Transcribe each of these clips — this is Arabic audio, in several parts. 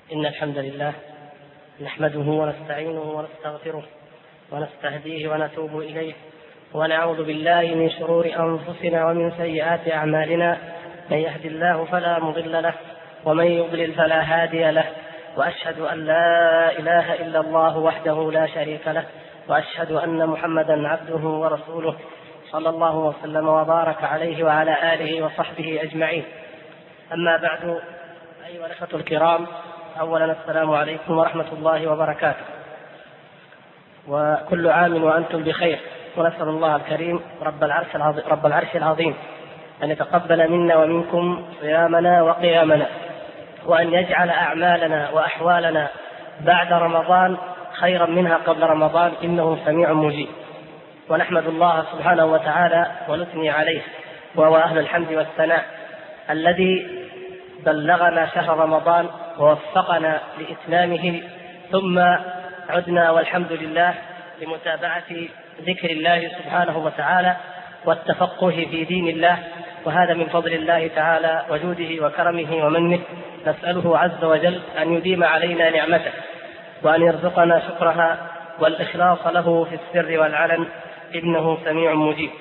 إن الحمد لله نحمده ونستعينه ونستغفره ونستهديه ونتوب إليه ونعوذ بالله من شرور أنفسنا ومن سيئات أعمالنا. من يهد الله فلا مضل له ومن يضلل فلا هادي له، وأشهد أن لا إله إلا الله وحده لا شريك له، وأشهد أن محمدا عبده ورسوله صلى الله وسلم وبارك عليه وعلى آله وصحبه أجمعين. أما بعد، أيها الأخوة الكرام، أولا السلام عليكم ورحمة الله وبركاته، وكل عام وأنتم بخير. ونسأل الله الكريم رب العرش العظيم أن يتقبل منا ومنكم صيامنا وقيامنا، وأن يجعل أعمالنا وأحوالنا بعد رمضان خيرا منها قبل رمضان، إنه سميع مجيب. ونحمد الله سبحانه وتعالى ونثني عليه، وهو أهل الحمد والثناء، الذي بلغنا شهر رمضان ووفقنا لإتمامه، ثم عدنا والحمد لله لمتابعة ذكر الله سبحانه وتعالى والتفقه في دين الله، وهذا من فضل الله تعالى وجوده وكرمه ومنه. نسأله عز وجل أن يديم علينا نعمته، وأن يرزقنا شكرها والإخلاص له في السر والعلن، إنه سميع مجيب.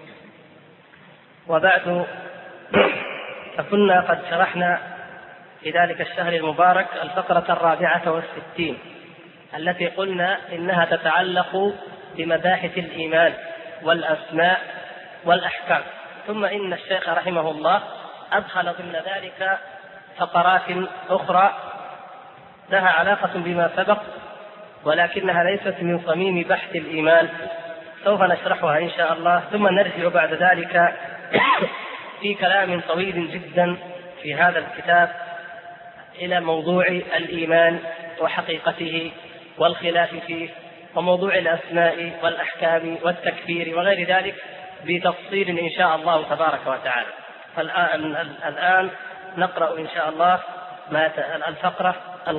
وبعد، فكنا قد شرحنا في ذلك الشهر المبارك الفقرة 64 التي قلنا إنها تتعلق بمباحث الإيمان والأسماء والأحكام، ثم إن الشيخ رحمه الله أدخل ضمن ذلك فقرات أخرى لها علاقة بما سبق، ولكنها ليست من صميم بحث الإيمان، سوف نشرحها إن شاء الله، ثم نرجع بعد ذلك في كلام طويل جدا في هذا الكتاب إلى موضوع الإيمان وحقيقته والخلاف فيه، وموضوع الأسماء والأحكام والتكفير وغير ذلك بتفصيل إن شاء الله تبارك وتعالى. الآن نقرأ إن شاء الله الفقرة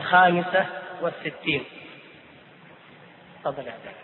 65. تفضل يا عبد.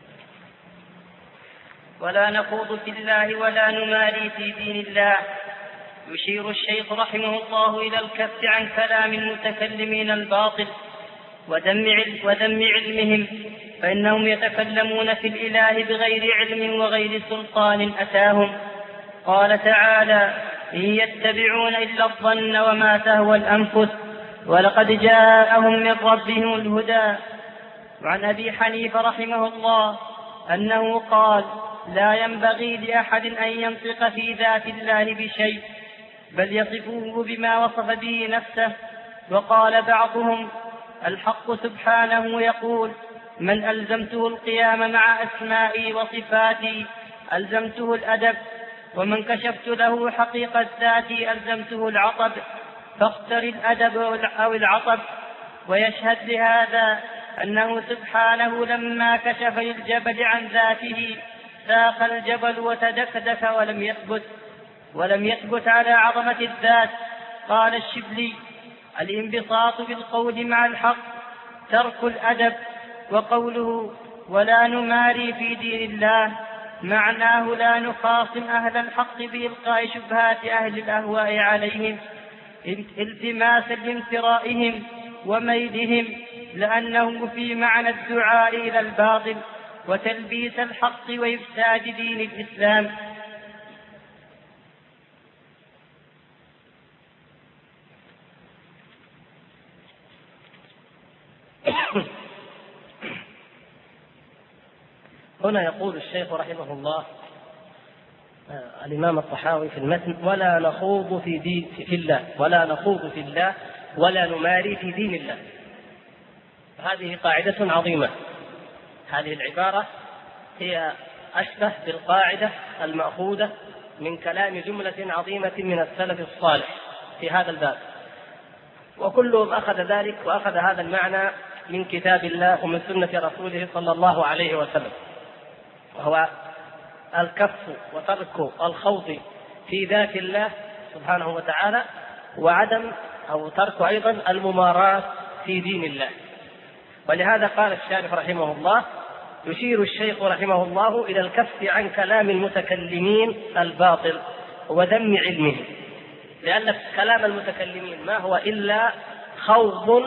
ولا نخوض في الله ولا نماري في دين الله. يشير الشيخ رحمه الله إلى الكف عن كلام المتكلمين الباطل وذم علمهم، فإنهم يتكلمون في الإله بغير علم وغير سلطان أتاهم. قال تعالى: إن يتبعون إلا الظن وما تهوى الأنفس ولقد جاءهم من ربهم الهدى. وعن أبي حنيفة رحمه الله أنه قال: لا ينبغي لأحد أن ينطق في ذات الله بشيء، بل يصفه بما وصف به نفسه. وقال بعضهم: الحق سبحانه يقول: من ألزمته القيام مع أسمائي وصفاتي ألزمته الأدب، ومن كشفت له حقيقة ذاتي ألزمته العطب، فاختر الأدب أو العطب. ويشهد لهذا أنه سبحانه لما كشف للجبل عن ذاته ساق الجبل وتدكدك ولم يثبت على عظمة الذات. قال الشبلي: الانبساط بالقول مع الحق ترك الأدب. وقوله ولا نماري في دين الله معناه لا نخاصم أهل الحق بإلقاء شبهات أهل الأهواء عليهم التماسا لامترائهم وميلهم، لأنه في معنى الدعاء إلى الباطل وتلبيس الحق وإفساد دين الإسلام. هنا يقول الشيخ رحمه الله الإمام الطحاوي في المتن: ولا نخوض في الله ولا نخوض في الله ولا نماري في دين الله. هذه قاعدة عظيمة. هذه العبارة هي أشبه بالقاعدة المأخوذة من كلام جملة عظيمة من السلف الصالح في هذا الباب، وكلهم أخذ ذلك وأخذ هذا المعنى من كتاب الله ومن سنة رسوله صلى الله عليه وسلم، وهو الكف وترك الخوض في ذات الله سبحانه وتعالى، وعدم أو ترك أيضا المماراة في دين الله. ولهذا قال الشارح رحمه الله: يشير الشيخ رحمه الله إلى الكف عن كلام المتكلمين الباطل وذم علمهم، لأن كلام المتكلمين ما هو إلا خوض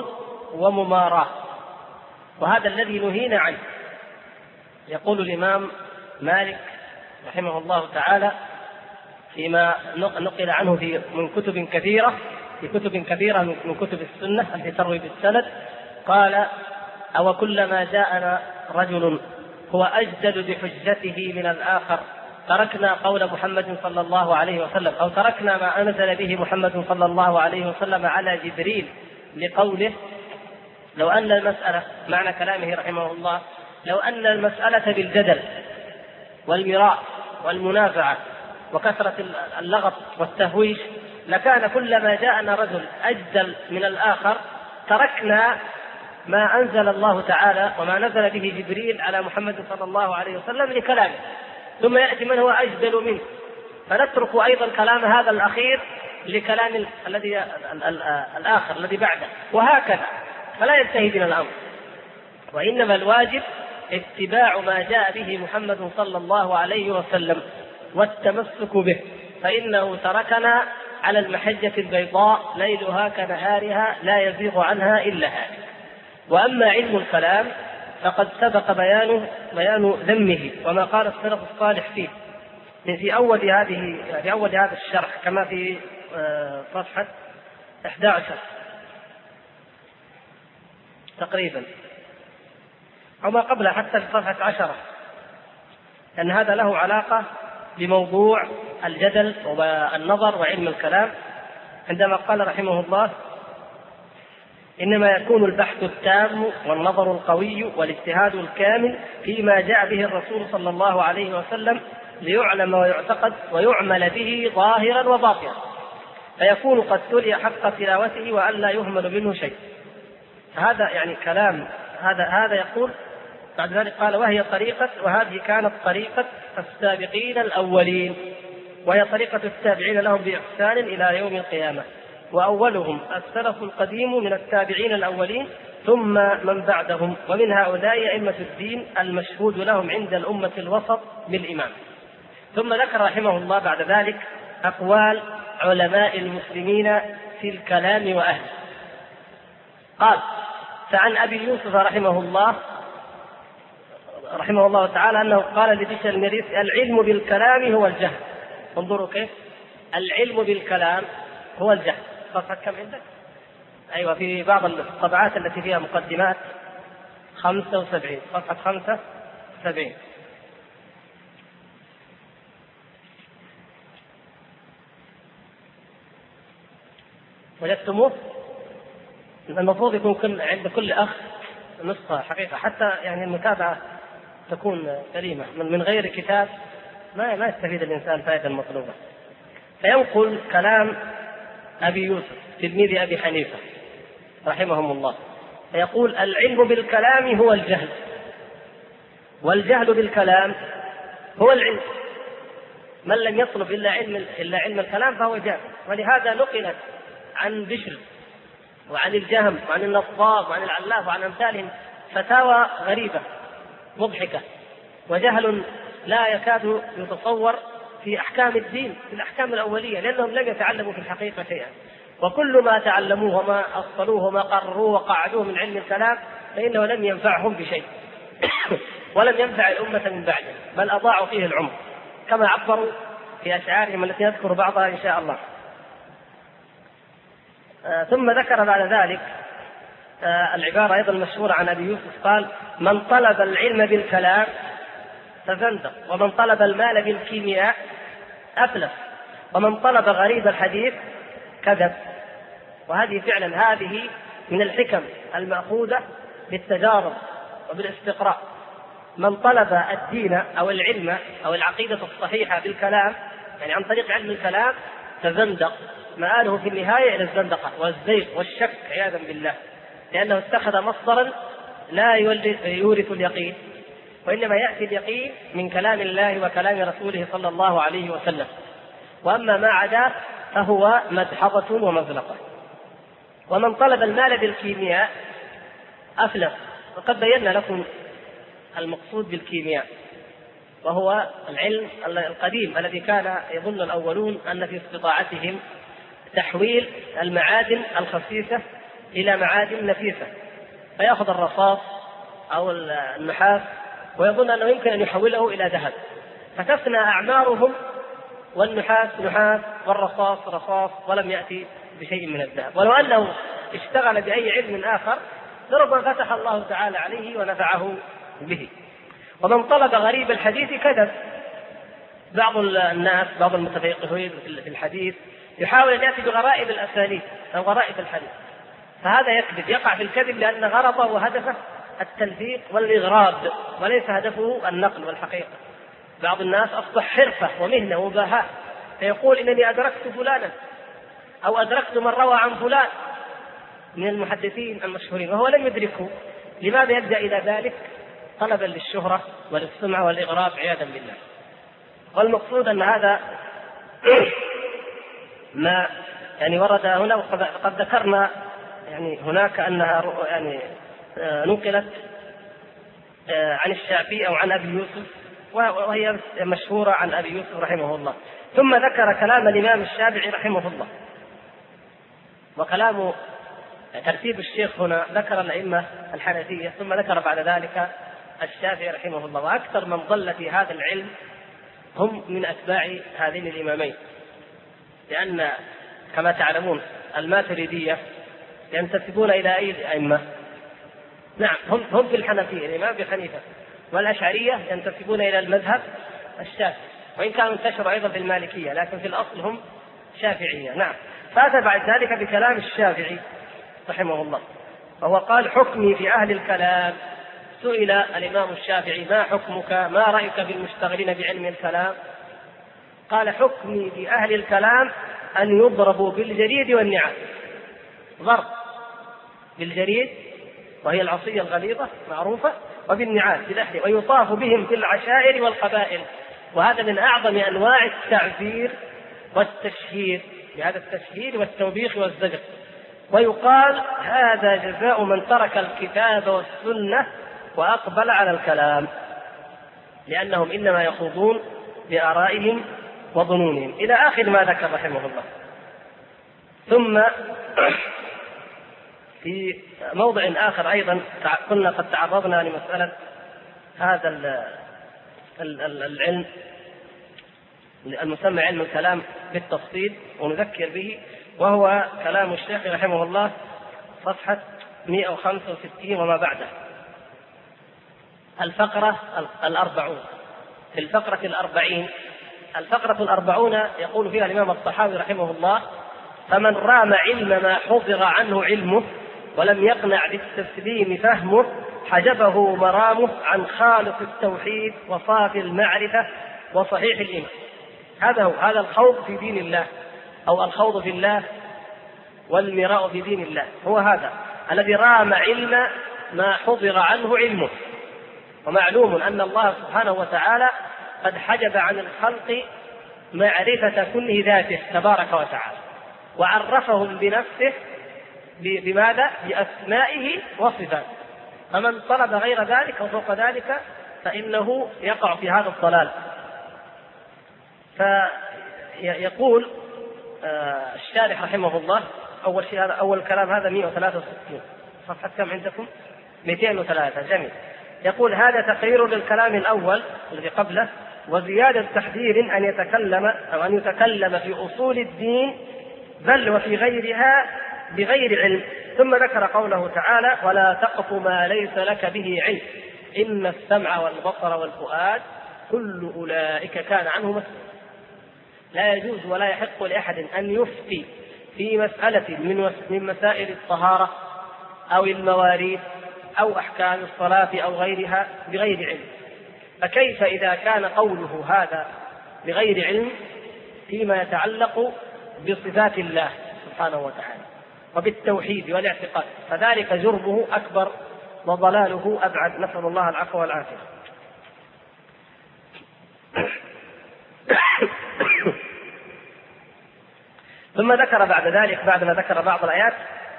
ومماراة، وهذا الذي نهينا عنه. يقول الإمام مالك رحمه الله تعالى فيما نقل عنه من كتب كثيرة من كتب السنة التي تروي بالسند، قال: أو كلما جاءنا رجل هو أجدل بحجته من الآخر تركنا قول محمد صلى الله عليه وسلم، أو تركنا ما أنزل به محمد صلى الله عليه وسلم على جبريل، لقوله: لو أن المسألة، معنى كلامه رحمه الله، لو أن المسألة بالجدل والمراء والمنازعة وكثرة اللغط والتهويش لكان كلما جاءنا رجل أجدل من الآخر تركنا ما أنزل الله تعالى وما نزل به جبريل على محمد صلى الله عليه وسلم لكلامه، ثم يأتي من هو أجدل منه فنترك أيضا كلام هذا الأخير لكلام الآخر الذي بعده، وهكذا. فلا ينتهي بنا الأمر، وإنما الواجب اتباع ما جاء به محمد صلى الله عليه وسلم والتمسك به، فإنه تركنا على المحجة البيضاء ليلها كنهارها لا يزيغ عنها إلا هالك. وأما علم الكلام فقد سبق بيان ذمه وما قال السلف الصالح فيه في أول هذا الشرح، كما في صفحة 11 تقريبا، أو ما قبلها حتى في صفحة 10، أن هذا له علاقة بموضوع الجدل والنظر وعلم الكلام، عندما قال رحمه الله: إنما يكون البحث التام والنظر القوي والاجتهاد الكامل فيما جاء به الرسول صلى الله عليه وسلم ليعلم ويعتقد ويعمل به ظاهرا وباطنا، فيكون قد تلي حق تلاوته وأن لا يهمل منه شيء. هذا يعني كلام هذا يقول. بعد ذلك قال: وهذه كانت طريقة السابقين الأولين، وهي طريقة التابعين لهم بإحسان إلى يوم القيامة، وأولهم السلف القديم من التابعين الأولين ثم من بعدهم، ومن هؤلاء أئمة الدين المشهود لهم عند الأمة الوسط بالإمام. ثم ذكر رحمه الله بعد ذلك أقوال علماء المسلمين في الكلام وأهله. قال: فعن أبي يوسف رحمه الله تعالى أنه قال لبشر المريسي: العلم بالكلام هو الجهل. انظروا كيف العلم بالكلام هو الجهل. صفحة كم عندك؟ أيوة، في بعض الطبعات التي فيها مقدمات 75، صفحة 75. وجدتموه؟ المفروض يكون عند كل أخ نسخة حقيقة، حتى يعني المتابعة تكون سليمة. من غير كتاب ما يستفيد الإنسان فائدة المطلوبة. فينقل كلام أبي يوسف تلميذ أبي حنيفة رحمهم الله، فيقول: العلم بالكلام هو الجهل، والجهل بالكلام هو العلم. من لم يطلب إلا علم الكلام فهو جاهل. ولهذا نقلت عن بشر وعن الجهم وعن النصاب وعن العلاف وعن أمثالهم فتاوى غريبة مضحكة وجهل لا يكاد يتصور في أحكام الدين، في الأحكام الأولية، لأنهم لم يتعلموا في الحقيقة شيئا. وكل ما تعلموه وما أصلوه وما قرروه وقعدوه من علم الكلام فإنه لم ينفعهم بشيء ولم ينفع الأمة من بعده، بل أضاعوا فيه العمر، كما عبروا في أشعارهم التي نذكر بعضها إن شاء الله. ثم ذكر بعد ذلك العبارة أيضا المشهورة عن أبي يوسف، قال: من طلب العلم بالكلام فزندق، ومن طلب المال بالكيمياء أفلس، ومن طلب غريب الحديث كذب. وهذه فعلا من الحكم المأخوذة بالتجارب وبالاستقراء. من طلب الدين أو العلم أو العقيدة الصحيحة بالكلام، يعني عن طريق علم الكلام، فزندق، مآله في النهاية إلى الزندقة والزيغ والشك عياذا بالله، لأنه اتخذ مصدرا لا يورث اليقين، وإنما يأتي اليقين من كلام الله وكلام رسوله صلى الله عليه وسلم، وأما ما عداه فهو مدحضة ومزلقة. ومن طلب المال بالكيمياء أفلس، وقد بينا لكم المقصود بالكيمياء، وهو العلم القديم الذي كان يظن الأولون أن في استطاعتهم تحويل المعادن الخسيسة إلى معادن نفيسة، فيأخذ الرصاص أو النحاس ويظن أنه يمكن أن يحوله إلى ذهب، فتفنى أعمارهم، والنحاس نحاس والرصاص رصاص، ولم يأتي بشيء من الذهب. ولو أنه اشتغل بأي علم آخر لربما فتح الله تعالى عليه ونفعه به. ومن طلب غريب الحديث كذب. بعض الناس، بعض المتفقهين في الحديث، يحاول أن يأتي بغرائب الأسانيد أو غرائب الحديث، فهذا يكذب، يقع في الكذب لأن غرضه وهدفه التلفيق والإغراب وليس هدفه النقل والحقيقة. بعض الناس أصبح حرفة ومهنة ومباهاة، فيقول إنني أدركت فلانا أو أدركت من روى عن فلان من المحدثين المشهورين وهو لم يدركه. لماذا يلجأ إلى ذلك؟ طلبا للشهرة وللسمعة والإغراب عياذا بالله. والمقصود أن هذا ما ورد هنا، وقد ذكرنا هناك أنها نقلت عن الشافعي أو عن أبي يوسف، وهي مشهورة عن أبي يوسف رحمه الله. ثم ذكر كلام الإمام الشافعي رحمه الله، وكلام ترتيب الشيخ هنا ذكر الأئمة الحنفية، ثم ذكر بعد ذلك الشافعي رحمه الله. وأكثر من ضل في هذا العلم هم من أتباع هذين الإمامين، لأن كما تعلمون الماتريدية ينتسبون إلى أي الأئمة؟ نعم، هم في الحنفية الإمام أبي حنيفة، والأشعرية ينتسبون إلى المذهب الشافعي، وإن كانوا انتشروا أيضا في المالكية، لكن في الأصل هم شافعية. نعم. فأتى بعد ذلك بكلام الشافعي رحمه الله، وهو قال: حكمي في أهل الكلام. سئل الإمام الشافعي: ما حكمك، ما رأيك في المشتغلين بعلم الكلام؟ قال: حكمي في أهل الكلام أن يضربوا بالجريد والنعال. ضرب بالجريد وهي العصية الغليظة معروفة، وبالنعال بالأحذية، ويطاف بهم في العشائر والقبائل. وهذا من أعظم أنواع التعذير والتشهير، بهذا التشهير والتوبيخ والزجر. ويقال: هذا جزاء من ترك الكتاب والسنة وأقبل على الكلام، لأنهم إنما يخوضون بآرائهم وظنونهم، إلى آخر ما ذكر رحمه الله. ثم في موضع آخر أيضا كنا قد تعرضنا لمسألة هذا العلم المسمى علم الكلام بالتفصيل، ونذكر به، وهو كلام الشيخ رحمه الله صفحة 165 وما بعده، الفقرة 40. في الفقرة 40، الفقرة 40 يقول فيها الإمام الطحاوي رحمه الله: فمن رام علم ما حضر عنه علمه ولم يقنع بالتسليم فهمه حجبه مرامه عن خالص التوحيد وصافي المعرفة وصحيح الإيمان. هذا الخوض في دين الله، أو الخوض في الله والمراء في دين الله، هو هذا الذي رام علم ما حضر عنه علمه. ومعلوم أن الله سبحانه وتعالى قد حجب عن الخلق معرفة كل ذاته تبارك وتعالى، وعرفهم بنفسه بماذا؟ بأسمائه وصفاته. فمن طلب غير ذلك وفوق ذلك فإنه يقع في هذا الضلال. فيقول الشارح رحمه الله، أول شيء هذا أول كلام، هذا 163 صفحة كم عندكم؟ 203. جميل. يقول: هذا تقرير للكلام الأول الذي قبله، وزيادة تحذير أن يتكلم في أصول الدين بل وفي غيرها بغير علم. ثم ذكر قوله تعالى: ولا تقف ما ليس لك به علم إن السمع والبصر والفؤاد كل أولئك كان عنه مسؤولا. لا يجوز ولا يحق لأحد أن يفتي في مسألة من مسائل الطهارة أو المواريث أو أحكام الصلاة أو غيرها بغير علم. فكيف إذا كان قوله هذا بغير علم فيما يتعلق بصفات الله سبحانه وتعالى وبالتوحيد والاعتقاد؟ فذلك جرمه أكبر وضلاله أبعد، نسأل الله العفو والعافية. ثم ذكر بعد ذلك، بعدما ذكر بعض الآيات،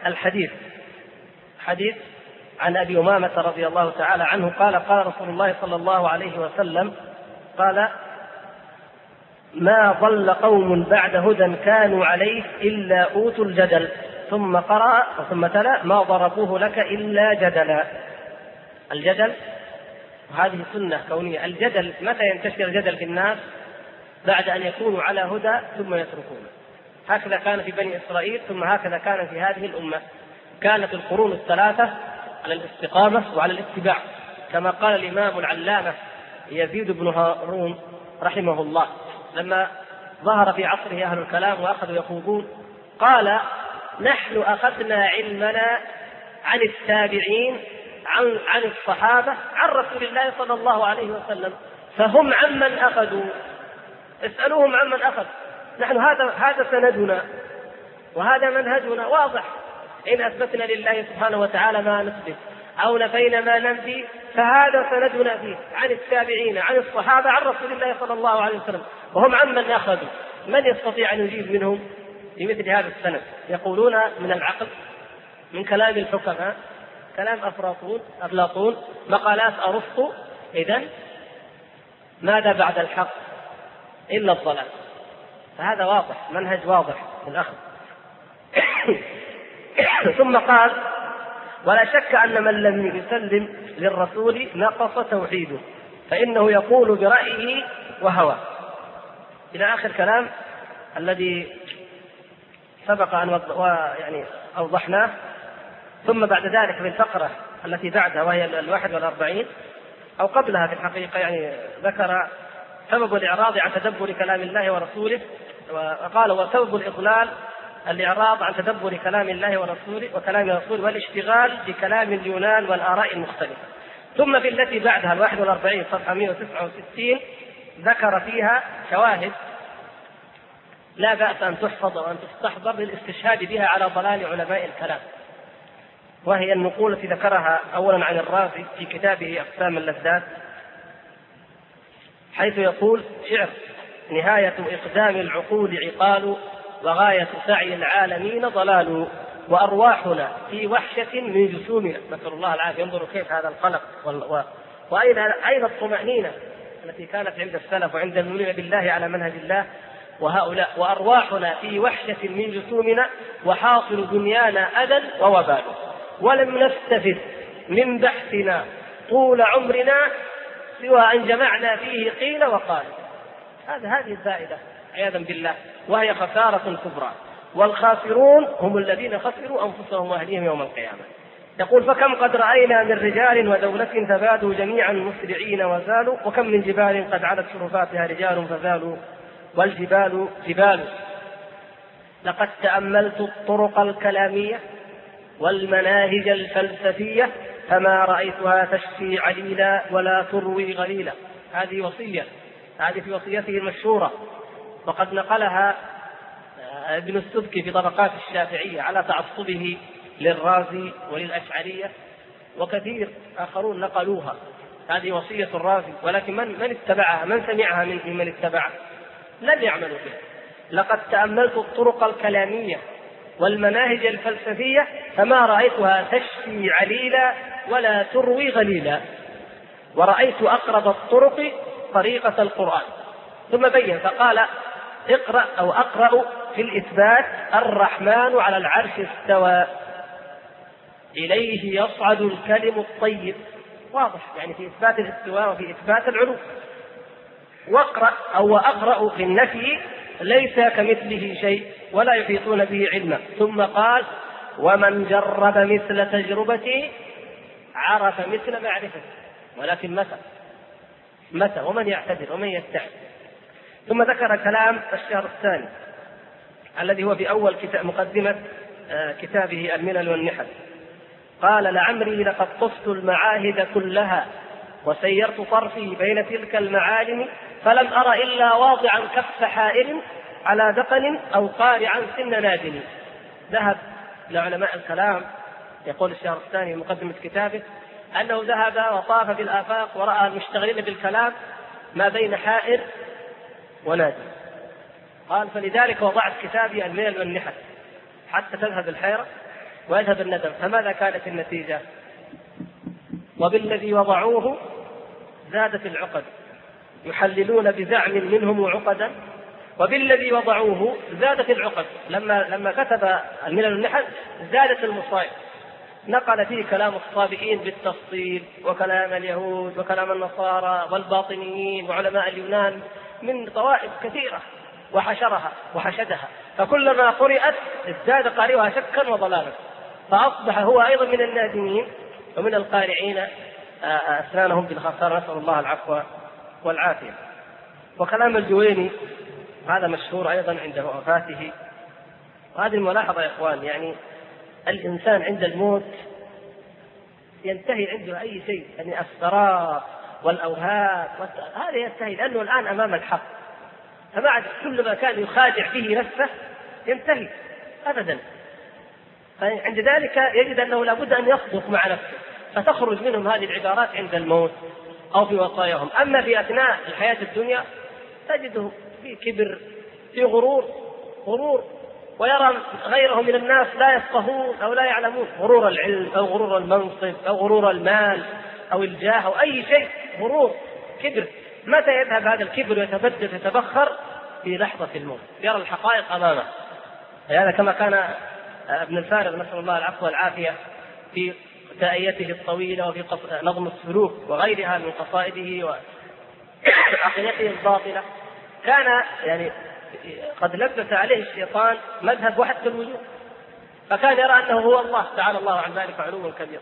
حديث عن أبي أمامة رضي الله تعالى عنه قال: قال رسول الله صلى الله عليه وسلم قال: ما ضل قوم بعد هدى كانوا عليه إلا أوتوا الجدل. ثم قرأ ثم تلا ما ضربوه لك إلا جدلا. الجدل وهذه سنة كونية. الجدل متى ينتشر الجدل في الناس؟ بعد أن يكونوا على هدى ثم يتركونه. هكذا كان في بني إسرائيل ثم هكذا كان في هذه الأمة. كانت القرون الثلاثة على الاستقامة وعلى الاتباع، كما قال الإمام العلامة يزيد بن هارون رحمه الله لما ظهر في عصره أهل الكلام وأخذوا يخوضون، قال: نحن أخذنا علمنا عن التابعين عن الصحابة عن رسول الله صلى الله عليه وسلم، فهم عمن أخذوا، اسألوهم عمن أخذ. نحن هذا سندنا وهذا منهجنا واضح. إن أثبتنا لله سبحانه وتعالى ما نثبت أو نفينا ما ننفي فهذا سندنا فيه عن التابعين عن الصحابة عن رسول الله صلى الله عليه وسلم، وهم عمن أخذوا. من يستطيع أن يجيب منهم بمثل هذا السند؟ يقولون من العقل، من كلام الحكماء، كلام أفلاطون، مقالات أرسطو. إذن ماذا بعد الحق إلا الضلال؟ فهذا واضح، منهج واضح في الأخذ. ثم قال: ولا شك أن من لم يسلم للرسول نقص توحيده، فإنه يقول برأيه وهوى، إلى آخر كلام الذي سبق أن أوضحناه. ثم بعد ذلك في الفقرة التي بعدها وهي 41 أو قبلها في الحقيقة ذكر سبب الإعراض عن تدبر كلام الله ورسوله، وقال: وسبب الإضلال الإعراض عن تدبر كلام الله ورسوله وكلام الرسول والاشتغال بكلام اليونان والآراء المختلفة. ثم في التي بعدها 41 صفحة 169 ذكر فيها شواهد لا بأس أن تحفظ وأن تستحضر للاستشهاد بها على ضلال علماء الكلام، وهي النقول التي ذكرها أولا عن الرازي في كتابه أقسام اللذات، حيث يقول: شعر: نهاية إقدام العقول عقال، وغاية سعي العالمين ضلال، وأرواحنا في وحشة من جسومنا. نسأل الله العافية. انظروا كيف هذا القلق وأين الطمأنينة التي كانت عند السلف وعند المؤمنين بالله على منهج الله. وهؤلاء: وأرواحنا في وحشة من جسومنا، وحاصل دنيانا أذى ووبال، ولم نستفد من بحثنا طول عمرنا سوى أن جمعنا فيه قيل وقال. هذه الزائدة عياذا بالله، وهي خسارة كبرى، والخاسرون هم الذين خسروا أنفسهم وأهليهم يوم القيامة. يقول: فكم قد رأينا من رجال ودولة فبادوا جميعا مسرعين وزالوا، وكم من جبال قد علت شرفاتها رجال فزالوا، والجبال جبال. لقد تأملت الطرق الكلامية والمناهج الفلسفية فما رأيتها تشفي عليلا ولا تروي غليلا. هذه وصية، هذه في وصيته المشهورة، وقد نقلها ابن السبكي في طبقات الشافعية على تعصبه للرازي وللأشعرية، وكثير آخرون نقلوها. هذه وصية الرازي، ولكن من اتبعها؟ من سمعها من اتبعها؟ لم يعملوا بها. لقد تأملت الطرق الكلامية والمناهج الفلسفية فما رأيتها تشفي عليلا ولا تروي غليلا، ورأيت أقرب الطرق طريقة القرآن. ثم بين فقال: اقرأ أو أقرأ في الإثبات: الرحمن على العرش استوى، إليه يصعد الكلم الطيب. واضح، في إثبات الاستواء وفي إثبات العلو. واقرأ أو أقرأ في النفي: ليس كمثله شيء ولا يحيطون به علما. ثم قال: ومن جرب مثل تجربتي عرف مثل معرفته. ولكن متى ومن يعتذر ومن يستعد؟ ثم ذكر كلام الشهر الثاني الذي هو في أول مقدمة كتابه الملل والنحل. قال: لعمري لقد طفت المعاهد كلها وسيرت طرفي بين تلك المعالم، فلم أر إلا واضعا كف حائر على دقن أو قارعا سن نادم. ذهب لعلماء الكلام، يقول الشهر الثاني في مقدمة كتابه، أنه ذهب وطاف بالآفاق ورأى المشتغلين بالكلام ما بين حائر ونادم. قال: فلذلك وضعت كتابي الملل والنحل حتى تذهب الحيرة ويذهب الندم. فماذا كانت النتيجة؟ وبالذي وضعوه زادت العقد، يحللون بزعم منهم عقدا وبالذي وضعوه زادت العقد. لما كتب الملل والنحل زادت المصائب، نقل فيه كلام الصابئين بالتفصيل، وكلام اليهود، وكلام النصارى والباطنيين وعلماء اليونان من طوائف كثيرة، وحشرها وحشدها، فكلما قرأت ازداد قارئها شكا وضلالا، فأصبح هو أيضا من النادمين ومن القارعين أسنانهم بالخسارة، نسأل الله العفو والعافية. وكلام الجويني هذا مشهور أيضا عند وفاته. وهذه الملاحظة يا إخوان، يعني الإنسان عند الموت ينتهي عنده أي شيء، يعني السراب والأوهام هذا ينتهي، لأنه الآن أمام الحق، فبعد كل ما كان يخادع فيه نفسه ينتهي أبدا. فعند ذلك يجد أنه لابد أن يصدق مع نفسه، فتخرج منهم هذه العبارات عند الموت أو في وصاياهم. أما في أثناء الحياة الدنيا تجده في كبر، في غرور، ويرى غيره من الناس لا يفقهون أو لا يعلمون، غرور العلم أو غرور المنصب أو غرور المال أو الجاه أو أي شيء، غرور، كبر. متى يذهب هذا الكبر ويتبدد يتبخر؟ في لحظة الموت، يرى الحقائق أمامه. هذا كما كان ابن الفارغ نسأل الله العفو والعافية في تأيته الطويلة وفي نظم السلوك وغيرها من قصائده وعقيدته الباطلة، كان يعني قد لبس عليه الشيطان مذهب وحدة الوجود، فكان يرى أنه هو الله تعالى الله عن ذلك علوا كبيرا،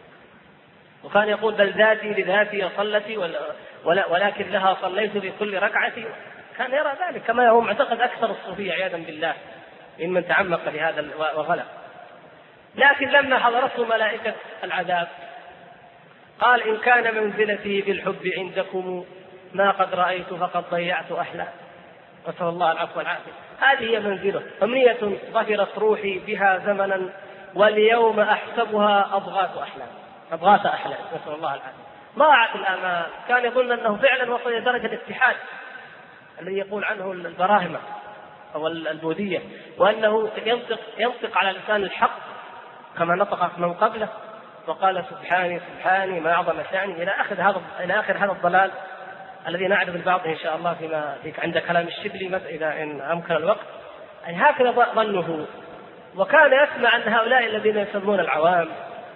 وكان يقول بل ذاتي لذاتي صلتي ولكن لها صليت في كل ركعتي. كان يرى ذلك كما هو معتقد أكثر الصوفية عياذا بالله ممن تعمق لهذا وغلق. لكن لما حضرته ملائكة العذاب قال إن كان منزلتي بالحب عندكم ما قد رأيت فقد ضيعت أحلام، نسأل الله العفو والعافية. هذه هي منزله، أمنية ظفرت روحي بها زمنا واليوم أحسبها أضغاث أحلام، نسأل الله العافية. ضاعت الآمال، كان يظن أنه فعلا وصل إلى درجة الاتحاد الذي يقول عنه البراهمة أو البوذية، وأنه ينطق على لسان الحق كما نطق من قبله وقال سبحاني سبحاني ما أعظم شأني إلى آخر هذا الضلال الذي نعرض البعض إن شاء الله فيما عند كلام الشبلي إذا إن أمكن الوقت. أي هكذا ظنه، وكان يسمع أن هؤلاء الذين يسمون العوام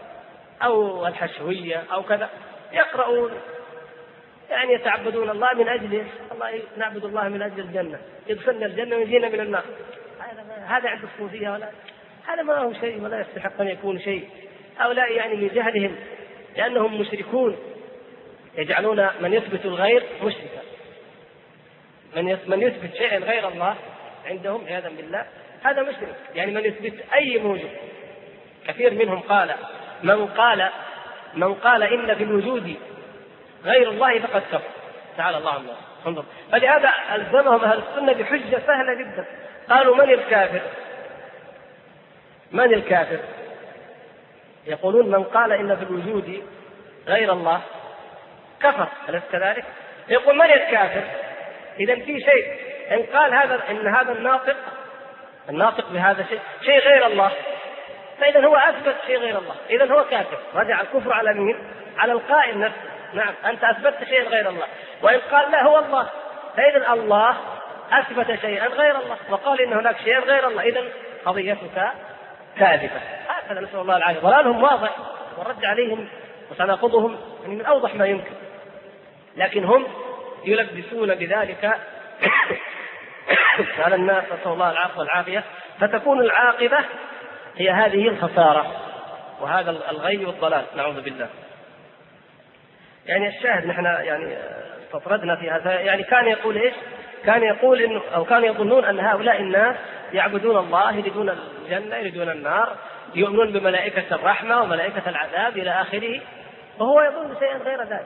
أو الحشوية أو كذا يقرؤون يعني يتعبدون الله من أجل الله، نعبد الله من أجل الجنة، يدخلنا الجنة ويجينا من النار. هذا عند الصوفية ولا هذا ما هو شيء ولا يستحق أن يكون شيء. هؤلاء يعني لجهلهم لأنهم مشركون، يجعلون من يثبت الغير مشركا، من يثبت شيئا غير الله عندهم عياذا بالله هذا مشرك، يعني من يثبت أي موجود. كثير منهم قال من قال إن في الوجود غير الله فقد كفر، تعالى الله عنه. انظر، فلهذا ألزمهم أهل السنة بحجة سهلة جدا، قالوا من الكافر؟ يقولون من قال إن في الوجود غير الله كفر، أليس كذلك؟ يقول من الكافر؟ إذا في شيء إن قال إن هذا الناطق بهذا شيء غير الله، فإذا هو أثبت شيء غير الله، إذا هو كافر. رجع الكفر على مين؟ على القائل نفسه. نعم أنت أثبتت شيئا غير الله، وإن قال لا هو الله، فإذا الله أثبت شيئا غير الله وقال إن هناك شيئا غير الله، إذا قضيتك كاذبة. هكذا نسأل الله العافية. ضلالهم واضح والرد عليهم وتناقضهم من أوضح ما يمكن، لكن هم يلبسون بذلك على الناس، نسأل الله العافية والعافية، فتكون العاقبة هي هذه الخسارة وهذا الغي والضلال، نعوذ بالله. يعني الشاهد نحن يعني استطردنا في هذا، يعني كان يقول إيش؟ كان يقول إنه أو كانوا يظنون أن هؤلاء الناس يعبدون الله، يريدون الجنة، يريدون النار، يؤمنون بملائكة الرحمة وملائكة العذاب إلى آخره، وهو يظن شيئا غير ذلك.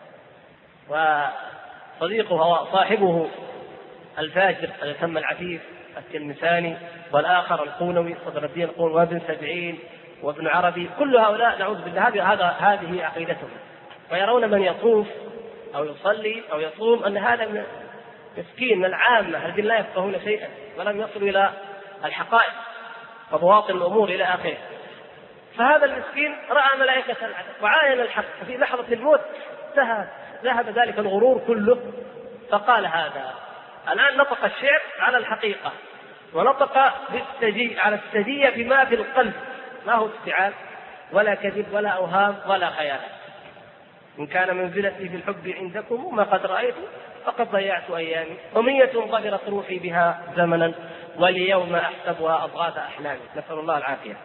وصديقه وصاحبه الفاجر يسمى العفيف التلمساني، والآخر القونوي صدر الدين القونوي وابن سبعين وابن عربي، كل هؤلاء نعوذ بالله هذه عقيدتهم. ويرون من يطوف أو يصلي أو يصوم أن هذا مسكين من العامة الذين لا يفقهون شيئا ولم يصلوا إلى الحقائق وبواطن الأمور إلى آخره. فهذا المسكين رأى ملائكة العذاب وعاين الحق، ففي لحظة الموت ذهب ذلك الغرور كله، فقال هذا الآن نطق الشعر على الحقيقة، ونطق على السجية بما في القلب، ما هو افتعال ولا كذب ولا أوهام ولا خيالات. إن كان منزلتي في الحب عندكم ما قد رأيت فقد ضيعت أيامي، أمية ضجرت روحي بها زمنا، واليوم أحسبها أضغاث أحلامي. نسأل الله العافية.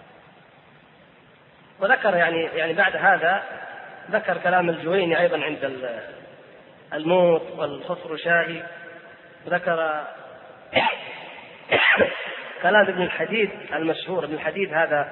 وذكر يعني بعد هذا ذكر كلام الجويني أيضا عند الموت والخسرشاهي، وذكر كلام ابن الحديد المشهور. ابن الحديد هذا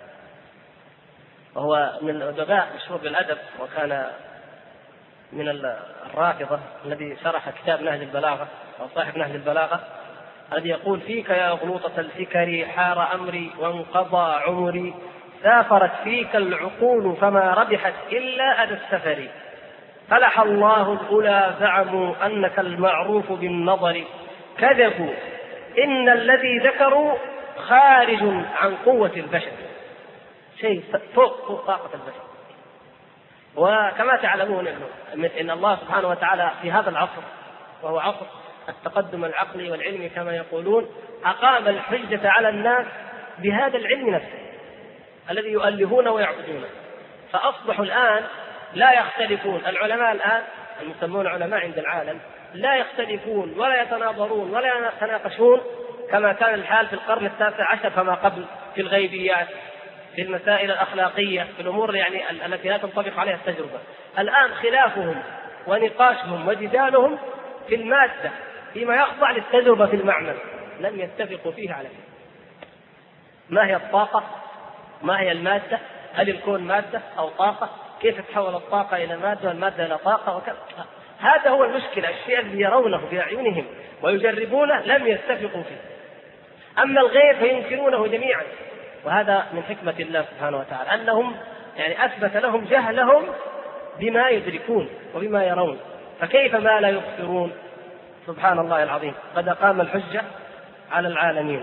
وهو من الأدباء مشهور بالأدب، وكان من الرافضة الذي شرح كتاب نهج البلاغة أو صاحب نهج البلاغة، الذي يقول: فيك يا غلوطة الفكر حار أمري وانقضى عمري، سافرت فيك العقول فما ربحت إلا أدى السفر، فلح الله الأولى زعموا أنك المعروف بالنظر، كذبوا إن الذي ذكروا خارج عن قوة البشر، شيء فوق طاقة البشر. وكما تعلمون إن الله سبحانه وتعالى في هذا العصر، وهو عصر التقدم العقلي والعلمي كما يقولون، أقام الحجة على الناس بهذا العلم نفسه الذي يؤلهونه ويعبدونه، فأصبحوا الآن لا يختلفون. العلماء الآن المسمون علماء عند العالم لا يختلفون ولا يتناظرون ولا يتناقشون كما كان الحال في القرن التاسع عشر فما قبل، في الغيبيات، في المسائل الأخلاقية، في الأمور التي لا تنطبق عليها التجربة. الآن خلافهم ونقاشهم وجدالهم في المادة فيما يخضع للتجربة في المعمل، لم يتفقوا فيه على شيء. ما هي الطاقة؟ ما هي المادة؟ هل الكون مادة أو طاقة؟ كيف تحول الطاقة إلى مادة والمادة إلى طاقة وكذا؟ هذا هو المشكلة. الشيء الذي يرونه بأعينهم ويجربونه لم يتفقوا فيه. أما الغيب فينكرونه جميعا، وهذا من حكمة الله سبحانه وتعالى أنهم أثبت لهم جهلهم بما يدركون وبما يرون، فكيف ما لا يبصرون؟ سبحان الله العظيم، قد أقام الحجة على العالمين.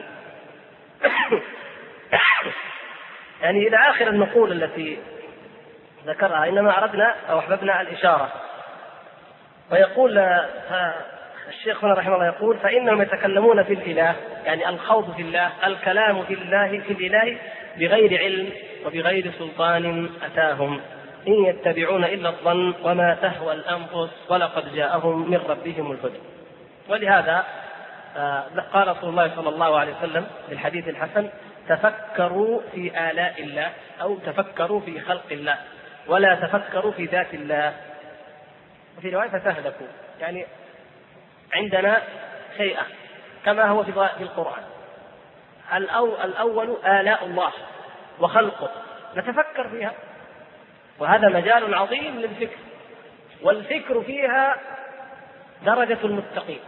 إلى آخر النقول التي ذكرها، إنما أردنا أو أحببنا الإشارة. ويقول الشيخ هنا رحمه الله يقول: فإنهم يتكلمون في الإله، الخوض في الله، الكلام في الإله بغير علم وبغير سلطان أتاهم، إن يتبعون إلا الظن وما تهوى الأنفس ولقد جاءهم من ربهم الهدى. ولهذا قال رسول الله صلى الله عليه وسلم في الحديث الحسن: تفكروا في آلاء الله، أو تفكروا في خلق الله، ولا تفكروا في ذات الله. وفي رواية فتهلكوا. عندنا شيئا كما هو في القرآن. الأول آلاء الله وخلقه، نتفكر فيها، وهذا مجال عظيم للفكر، والفكر فيها درجة المتقين،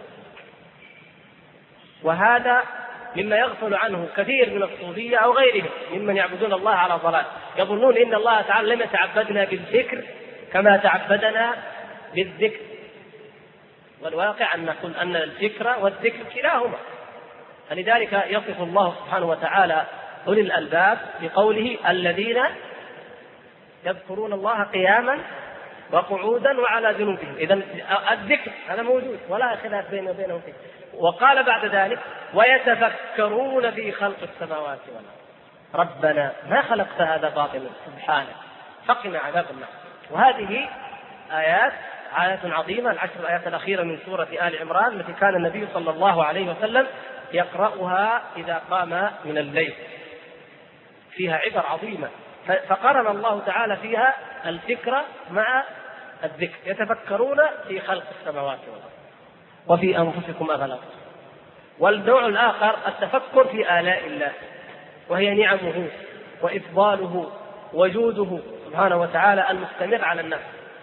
وهذا مما يغفل عنه كثير من الصوفية أو غيرهم ممن يعبدون الله على ضلال، يظنون إن الله تعالى لم يتعبدنا بالفكر كما تعبدنا بالذكر، والواقع أن نقول أن الفكر والذكر كلاهما. فلذلك يصف الله سبحانه وتعالى أولي الألباب بقوله: الذين يذكرون الله قياما وقعودا وعلى جنوبهم. إذن الذكر هذا موجود ولا خلاف بينه وبينهم فيه. وقال بعد ذلك: ويتفكرون في خلق السماوات والأرض ربنا ما خلقت هذا باطلا سبحانك فقنا عذاب النار. وهذه آيات عظيمة، العشر آيات الأخيرة من سورة آل عمران، التي كان النبي صلى الله عليه وسلم يقرأها إذا قام من الليل، فيها عبر عظيمة. فقرن الله تعالى فيها الفكرة مع الذكر: يتفكرون في خلق السماوات والأرض وفي أنفسكم أفلا تبصرون. والنوع الآخر التفكر في آلاء الله، وهي نعمه وإفضاله وجوده سبحانه وتعالى المستمر على الناس.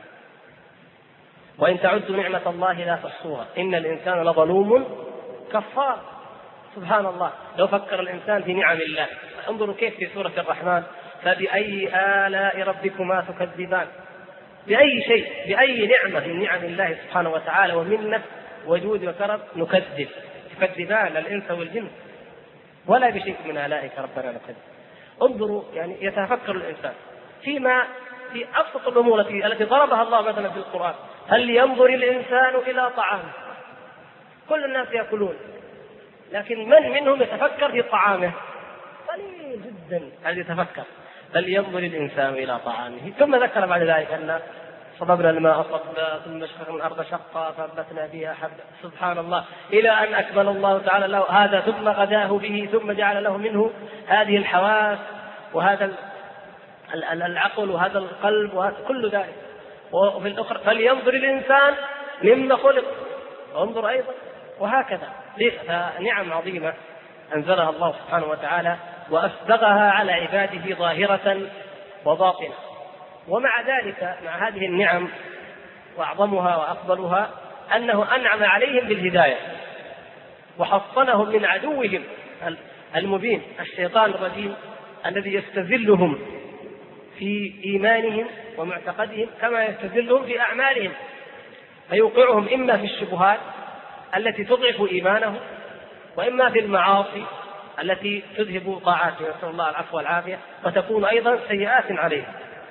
وإن تعدوا نعمة الله لا تحصوها إن الإنسان لظلوم كفار. سبحان الله، لو فكر الإنسان في نعم الله. انظروا كيف في سورة الرحمن: فبأي آلاء ربكما تكذبان. بأي شيء، بأي نعمة من نعم الله سبحانه وتعالى ومنه وجود وكرم نكذب؟ تكذبان الإنس والجن، ولا بشيء من آلائك ربنا نكذب. انظروا يتفكر الإنسان في أبسط الأمور التي ضربها الله مثلا في القرآن: هل ينظر الإنسان إلى طعامه؟ كل الناس يأكلون، لكن من منهم يتفكر في طعامه؟ قليل جدا الذي يتفكر. فلينظر الإنسان إلى طعامه. ثم ذكر بعد ذلك أن صببنا الماء صبا ثم شققنا الأرض شقا فأنبتنا فيها حبا، سبحان الله، إلى أن أكمل الله تعالى له هذا ثم غداه به ثم جعل له منه هذه الحواس وهذا العقل وهذا القلب وهذا كل ذلك. وفي الأخرى فلينظر الإنسان مما خلق، انظر أيضا، وهكذا. نعم عظيمة أنزلها الله سبحانه وتعالى وأسبغها على عباده ظاهرة وباطنة. ومع ذلك مع هذه النعم وأعظمها وأفضلها أنه أنعم عليهم بالهداية وحصنهم من عدوهم المبين الشيطان الرجيم الذي يستذلهم في إيمانهم ومعتقدهم كما يستذلهم في أعمالهم، فيوقعهم إما في الشبهات التي تضعف إيمانهم، وإما في المعاصي التي تذهب طاعاتهم، نسأل الله العفو والعافية، وتكون أيضا سيئات عليهم.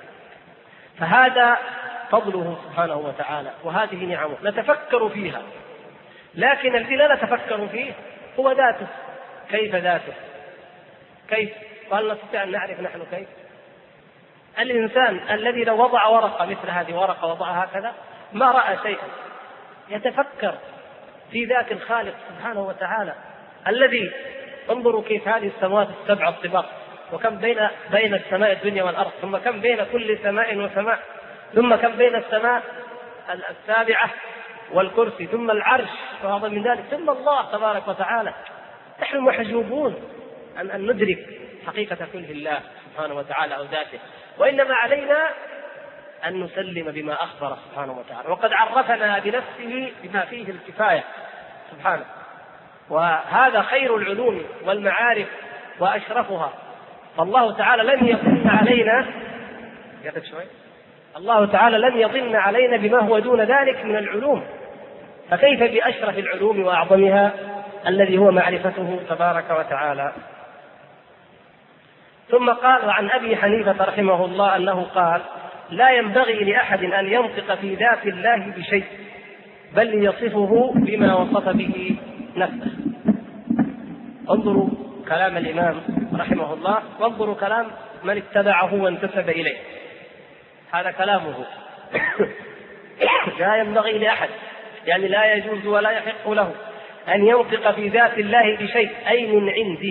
فهذا فضله سبحانه وتعالى وهذه نعمه نتفكر فيها، لكن الذي لا نتفكر فيه هو ذاته. كيف ذاته؟ كيف؟ قال نستطيع أن نعرف نحن كيف؟ الإنسان الذي لو وضع ورقة مثل هذه ورقة وضعها هكذا ما رأى شيئا. يتفكر في ذات الخالق سبحانه وتعالى الذي، انظروا كيف هذه السماوات السبع الطباق، وكم بين السماء الدنيا والأرض، ثم كم بين كل سماء وسماء، ثم كم بين السماء السابعة والكرسي، ثم العرش وهذا من ذلك، ثم الله تبارك وتعالى. نحن محجوبون أن ندرك حقيقة كنه الله سبحانه وتعالى أو ذاته، وإنما علينا أن نسلم بما أخبر سبحانه وتعالى، وقد عرفنا بنفسه بما فيه الكفاية سبحانه. وهذا خير العلوم والمعارف وأشرفها. فالله تعالى لن يضن علينا الله تعالى لن يضن علينا بما هو دون ذلك من العلوم، فكيف بأشرف العلوم وأعظمها الذي هو معرفته تبارك وتعالى. ثم قال عن أبي حنيفة رحمه الله أنه قال: لا ينبغي لأحد أن ينطق في ذات الله بشيء بل يصفه بما وصف به نفسه. انظروا كلام الإمام رحمه الله، وانظروا كلام من اتبعه وانتسب إليه. هذا كلامه. لا ينبغي لأحد، يعني لا يجوز ولا يحق له أن ينطق في ذات الله بشيء أي من عنده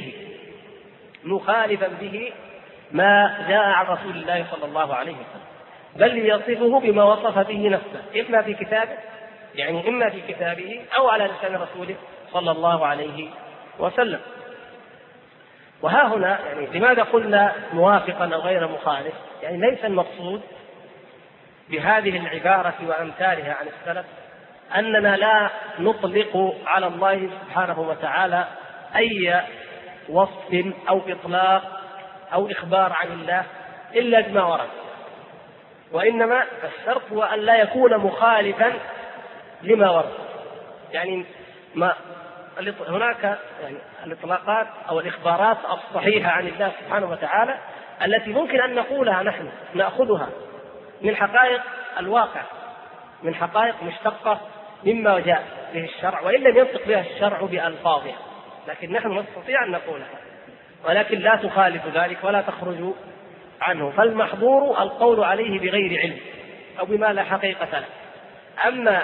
مخالفا به ما جاء عن رسول الله صلى الله عليه وسلم، بل يصفه بما وصف به نفسه، إما في كتابه، يعني إما في كتابه أو على لسان رسوله صلى الله عليه وسلم. وها هنا يعني لماذا قلنا موافقا أو غير مخالف؟ يعني ليس المقصود بهذه العبارة وأمثالها عن السلف أننا لا نطلق على الله سبحانه وتعالى أي وصف أو إطلاق أو إخبار عن الله إلا بما ورد، وإنما الشرط هو أن لا يكون مخالفا لما ورد. يعني هناك يعني الإطلاقات أو الإخبارات الصحيحة عن الله سبحانه وتعالى التي ممكن أن نقولها نحن، نأخذها من حقائق الواقع، من حقائق مشتقة مما جاء به الشرع، وإن لم ينطق بها الشرع بألفاظها، لكن نحن نستطيع أن نقولها، ولكن لا تخالف ذلك ولا تخرج عنه. فالمحظور القول عليه بغير علم أو بما لا حقيقة له. أما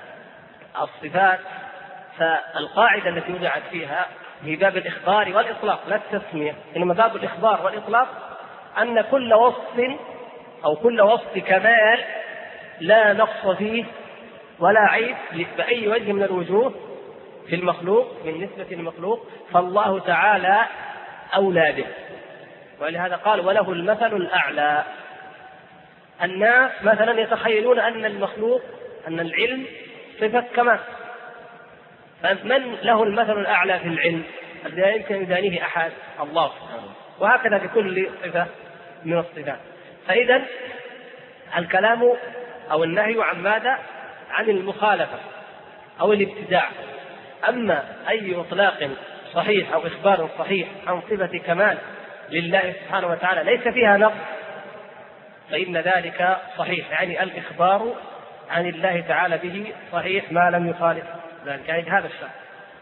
الصفات فالقاعدة التي وضعت فيها هي باب الإخبار والإطلاق لا التسمية، إنما باب الإخبار والإطلاق أن كل وصف أو كل وصف كمال لا نقص فيه ولا عيب بأي وجه من الوجوه في المخلوق بالنسبة للمخلوق، فالله تعالى أولى به. ولهذا قال: وله المثل الأعلى. الناس مثلا يتخيلون أن المخلوق أن العلم صفة كمال، فمن له المثل الأعلى في العلم الذي لا يمكن يدانيه أحد؟ الله سبحانه. وهكذا بكل صفة من الصفات. فإذا الكلام أو النهي عن ماذا؟ عن المخالفة أو الابتداع. أما أي إطلاق صحيح أو إخبار صحيح عن صفة كمال لله سبحانه وتعالى ليس فيها نقص فإن ذلك صحيح، يعني الإخبار عن الله تعالى به صحيح ما لم يخالف ذلك يعني هذا الشرط.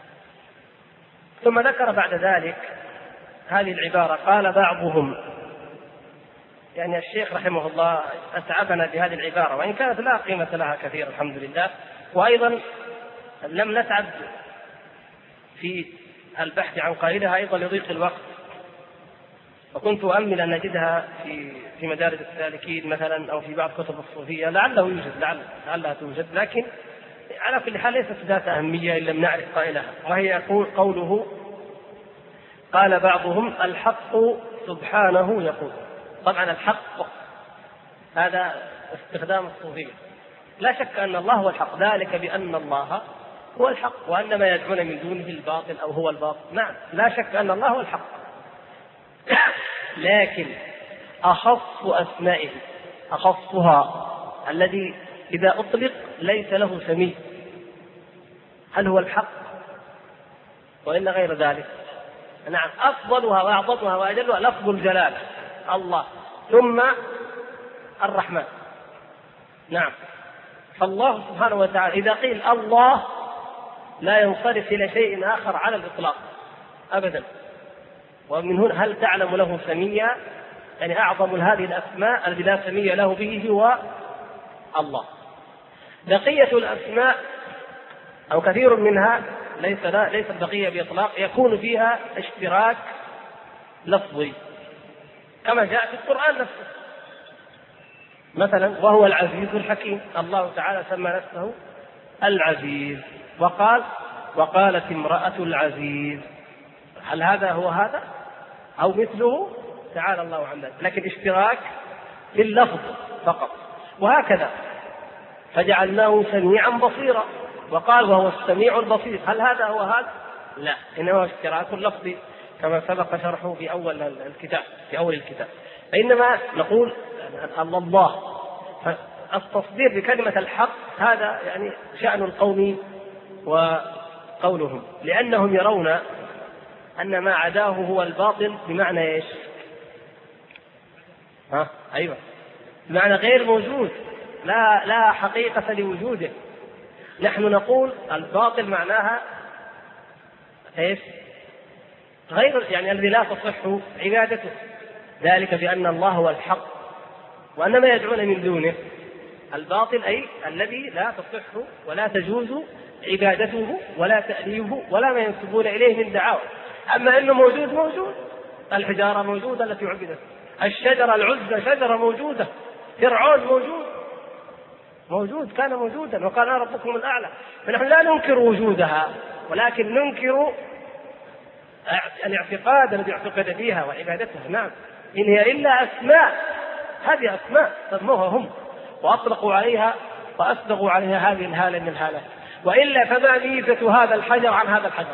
ثم ذكر بعد ذلك هذه العبارة: قال بعضهم. يعني الشيخ رحمه الله أتعبنا بهذه العبارة، وإن كانت لا قيمة لها كثير الحمد لله، وأيضا لم نتعب في البحث عن قائلها أيضا لضيق الوقت، وكنت أؤمل أن نجدها في مدارس السالكين مثلا أو في بعض كتب الصوفية، لعله يوجد، لعلها توجد، لكن على كل حال ليست ذات أهمية إن لم نعرف قائلها. وهي قوله: قال بعضهم الحق سبحانه يقول. طبعا الحق هذا استخدام الصوفية، لا شك أن الله هو الحق، ذلك بأن الله هو الحق وأن ما يدعون من دونه الباطل أو هو الباطل. نعم، لا شك أن الله هو الحق، لكن أخص أسمائه، أخصها الذي إذا أطلق ليس له سمي، هل هو الحق وإلا غير ذلك؟ نعم، أفضلها وأعظمها وأجلها لفظ الجلالة الله، ثم الرحمن. نعم، فالله سبحانه وتعالى إذا قيل الله لا ينصرف إلى شيء آخر على الإطلاق أبدا. ومن هنا هل تعلم له سميا؟ يعني أعظم هذه الأسماء الذي لا سمي له به هو الله. بقية الأسماء أو كثير منها ليست بقية بإطلاق، يكون فيها اشتراك لفظي كما جاء في القرآن نفسه. مثلا: وهو العزيز الحكيم، الله تعالى سمى نفسه العزيز، وقالت امرأة العزيز. هل هذا هو هذا أو مثله؟ تعالى الله عن ذلك، لكن اشتراك في اللفظ فقط. وهكذا فجعلناه سميعا بصيرا، وقال وهو السميع البصير. هل هذا هو هذا؟ لا، إنما اشتراك لفظي كما سبق شرحه في أول الكتاب. فإنما نقول الله، فالتصدير بكلمة الحق هذا يعني شأن القوم وقولهم، لأنهم يرون أن ما عداه هو الباطل. بمعنى إيش؟ أيوة، بمعنى غير موجود، لا حقيقة لوجوده. نحن نقول الباطل معناها إيش؟ غير، يعني الذي لا تصح عبادته، ذلك بأن الله هو الحق وأن ما يدعون من دونه الباطل، أي الذي لا تصح ولا تجوز عبادته ولا تأليهه ولا ما ينسبون إليه من دعاوى. أما أنه موجود، الحجارة موجودة التي عبدت، الشجرة العزة شجرة موجودة، فرعون موجود كان موجودا وقال أنا ربكم الأعلى. فنحن لا ننكر وجودها، ولكن ننكر الاعتقاد الذي اعتقد فيها وعبادتها. نعم، إن هي إلا أسماء، هذه أسماء سموها هم وأطلقوا عليها وأسبغوا عليها هذه الهالة من الهالات. وإلا فما ميزة هذا الحجر عن هذا الحجر؟